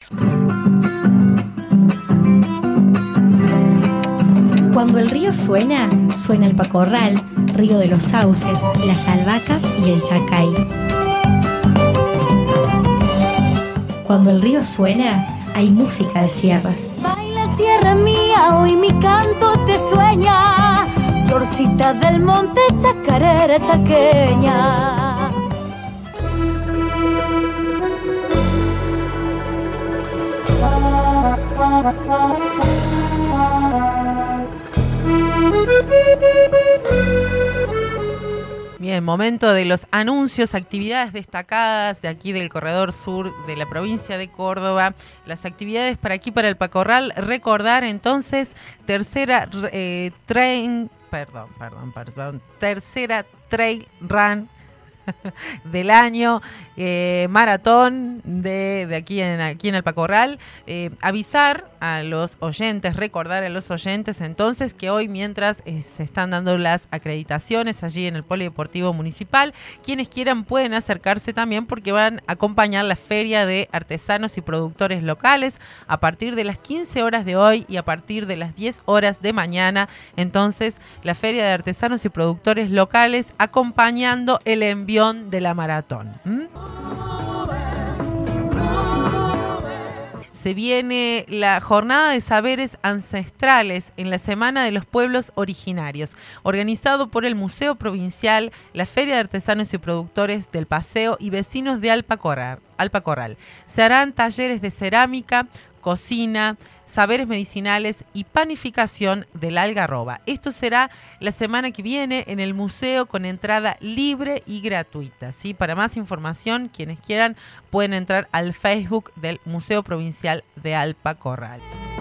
Cuando el río suena, suena el Pacorral, Río de los Sauces, las Albahacas y el Chacay. Cuando el río suena, hay música de sierras. Baila tierra mía, hoy mi canto te sueña, florcita del monte, chacarera chaqueña. Bien, momento de los anuncios, actividades destacadas de aquí del corredor sur de la provincia de Córdoba. Las actividades para aquí, para el Pacorral, recordar entonces, tercera trail run del año, maratón de aquí en el Pacorral. Avisar a los oyentes, recordar a los oyentes entonces que hoy, mientras se están dando las acreditaciones allí en el Polideportivo Municipal, quienes quieran pueden acercarse también porque van a acompañar la Feria de Artesanos y Productores Locales a partir de las 15 horas de hoy y a partir de las 10 horas de mañana. Entonces, la Feria de Artesanos y Productores Locales acompañando el envión de la maratón. Se viene la Jornada de Saberes Ancestrales en la Semana de los Pueblos Originarios, organizado por el Museo Provincial, la Feria de Artesanos y Productores del Paseo y vecinos de Alpa Corral. Se harán talleres de cerámica, cocina, saberes medicinales y panificación del algarroba. Esto será la semana que viene en el museo con entrada libre y gratuita, ¿sí? Para más información, quienes quieran pueden entrar al Facebook del Museo Provincial de Alpa Corral.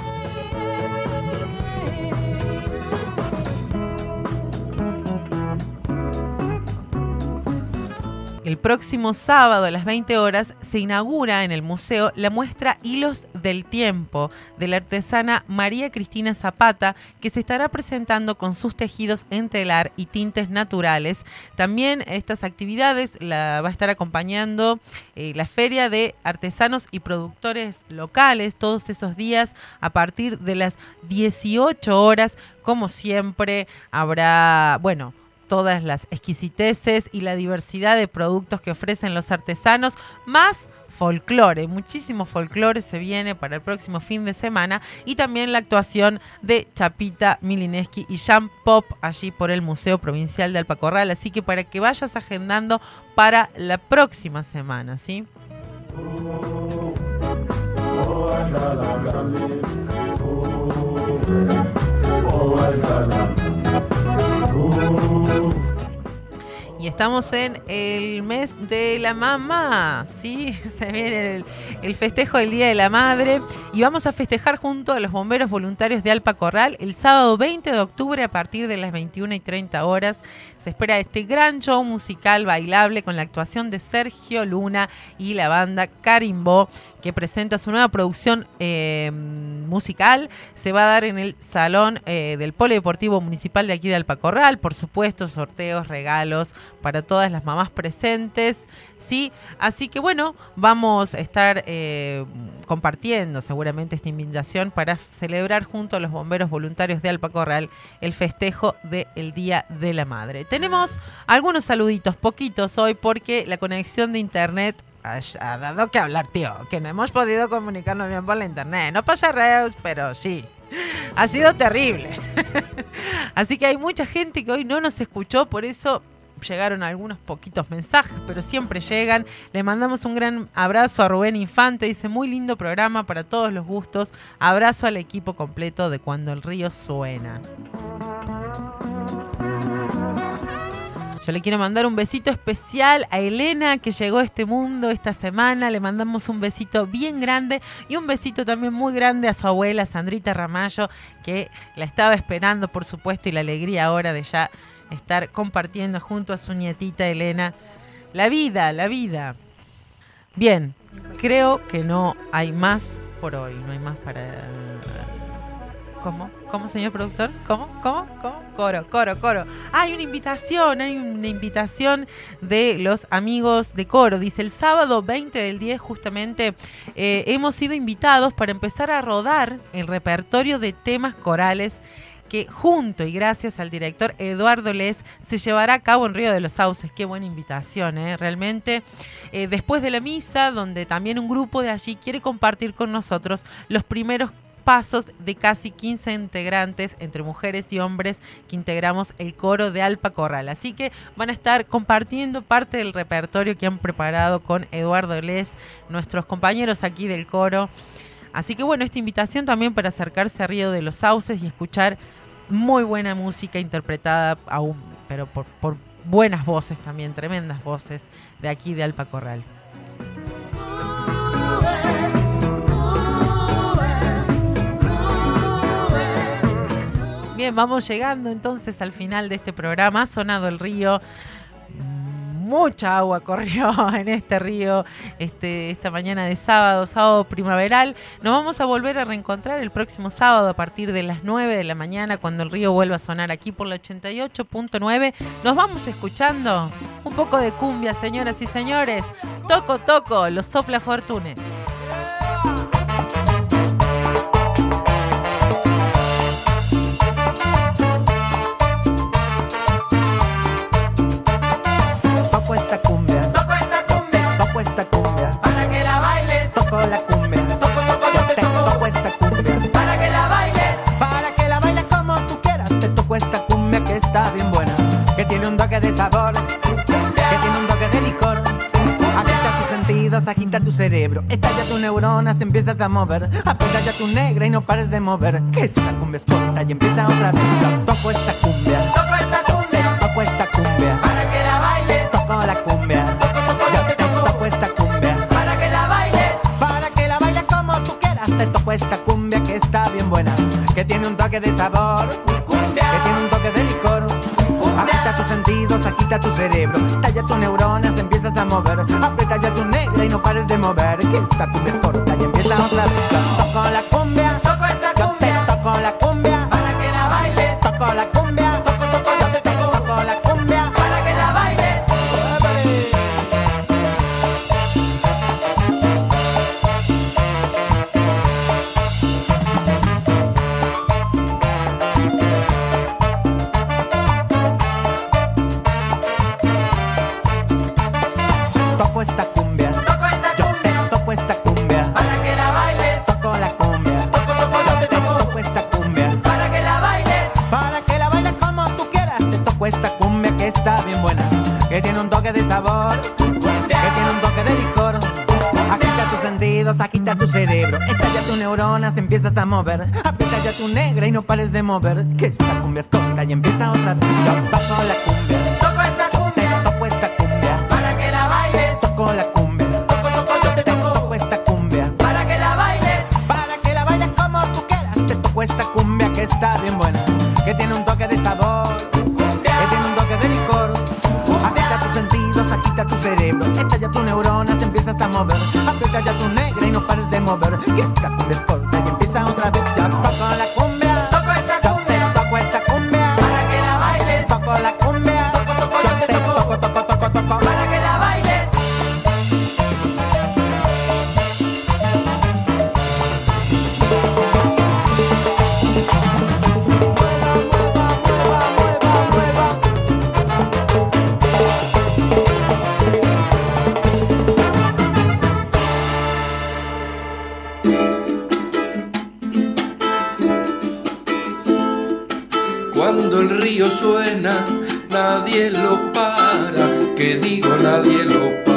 El próximo sábado a las 20 horas se inaugura en el museo la muestra Hilos del Tiempo de la artesana María Cristina Zapata, que se estará presentando con sus tejidos en telar y tintes naturales. También estas actividades la va a estar acompañando la Feria de Artesanos y Productores Locales todos esos días a partir de las 18 horas. Como siempre, habrá, todas las exquisiteces y la diversidad de productos que ofrecen los artesanos, más folclore, muchísimo folclore se viene para el próximo fin de semana, y también la actuación de Chapita Milineski y Jean Pop allí por el Museo Provincial de Alpa Corral, así que para que vayas agendando para la próxima semana, ¿sí? Y estamos en el mes de la mamá, ¿sí? Se viene el festejo del Día de la Madre y vamos a festejar junto a los bomberos voluntarios de Alpa Corral el sábado 20 de octubre a partir de las 21:30 horas. Se espera este gran show musical bailable con la actuación de Sergio Luna y la banda Carimbó, que presenta su nueva producción musical. Se va a dar en el salón del Polideportivo Municipal de aquí de Alpa Corral. Por supuesto, sorteos, regalos para todas las mamás presentes, ¿sí? Así que vamos a estar compartiendo seguramente esta invitación para celebrar junto a los bomberos voluntarios de Alpa Corral el festejo del Día de la Madre. Tenemos algunos saluditos, poquitos hoy, porque la conexión de internet ha dado que hablar, tío, que no hemos podido comunicarnos bien por la internet. No pasa reus, pero sí. Ha sido terrible. Así que hay mucha gente que hoy no nos escuchó, por eso llegaron algunos poquitos mensajes, pero siempre llegan. Le mandamos un gran abrazo a Rubén Infante, dice: muy lindo programa para todos los gustos. Abrazo al equipo completo de Cuando el Río Suena. Yo le quiero mandar un besito especial a Elena, que llegó a este mundo esta semana. Le mandamos un besito bien grande y un besito también muy grande a su abuela Sandrita Ramallo, que la estaba esperando, por supuesto, y la alegría ahora de ya estar compartiendo junto a su nietita Elena la vida. Bien, creo que no hay más por hoy, no hay más para... ¿Cómo, señor productor? ¿Cómo? Coro. Hay una invitación de los amigos de Coro. Dice, el sábado 20 del 10 justamente hemos sido invitados para empezar a rodar el repertorio de temas corales que junto y gracias al director Eduardo Les se llevará a cabo en Río de los Sauces. Qué buena invitación, realmente. Después de la misa, donde también un grupo de allí quiere compartir con nosotros los primeros pasos de casi 15 integrantes, entre mujeres y hombres, que integramos el coro de Alpa Corral. Así que van a estar compartiendo parte del repertorio que han preparado con Eduardo Les, nuestros compañeros aquí del coro. Así que esta invitación también para acercarse a Río de los Sauces y escuchar muy buena música interpretada aún, pero por buenas voces también, tremendas voces de aquí de Alpa Corral. Bien, vamos llegando entonces al final de este programa. Ha sonado el río. Mucha agua corrió en este río esta mañana de sábado primaveral. Nos vamos a volver a reencontrar el próximo sábado a partir de las 9 de la mañana, cuando el río vuelva a sonar aquí por la 88.9. Nos vamos escuchando un poco de cumbia, señoras y señores. Toco, los Sopla Fortune. Para que la bailes, toco la cumbia, toco esta cumbia, para que la bailes como tú quieras. Te toco esta cumbia que está bien buena, que tiene un toque de sabor, que tiene un toque de licor. Abierta tus sentidos sentidos, agita tu cerebro, estalla tus neuronas, empiezas a mover. Aprieta ya tu negra y no pares de mover. Que esta cumbia es corta y empieza otra vez. Yo toco esta cumbia, toco esta cumbia, toco esta cumbia, para que la bailes. Toco la cumbia, toco esta cumbia, para que la bailes. Para que la bailes como tú quieras. Te toco esta cumbia que está bien buena, que tiene un toque de sabor, cumbia, que tiene un toque de licor. Agita tus sentidos, agita tu cerebro, talla tus neuronas, empiezas a mover. Aprieta ya tu negra y no pares de mover. Que esta cumbia es corta y empieza otra vez. Yo toco la cumbia, toco esta cumbia, yo te toco la cumbia, para que la bailes. Toco la cumbia, yo te toco la cumbia, para que la bailes. Toco esta cumbia, yo te toco esta cumbia, para que la bailes. Toco la cumbia, yo te toco esta cumbia, para que la bailes como tú quieras. Te toco esta cumbia que está bien buena, que tiene un toque de sabor, que tiene un toque de licor. Agita tus sentidos, agita tu cerebro, estalla tus neuronas, empiezas a mover. Aprieta ya tu negra y no pares de mover. Que esta cumbia es corta y empieza otra vez. Yo toco la cumbia, toco esta cumbia, toco esta cumbia, para que la bailes. Toco la cumbia, yo te toco esta cumbia, para que la bailes como tú quieras. Te toco esta cumbia que está bien buena, que tiene un toque de sabor, que tiene un toque de licor. Agita tus sentidos, agita tu cerebro, estalla tus neuronas, empiezas a mover. Aprieta ya tu negra y no pares de mover. Que esta cumbia es corta y empieza otra vez. Yo toco la cumbia, toco esta cumbia, yo te toco esta cumbia, para que la bailes. Toco la cumbia, yo te toco, para que la bailes. Cuando el río suena, nadie lo para, que digo nadie lo para.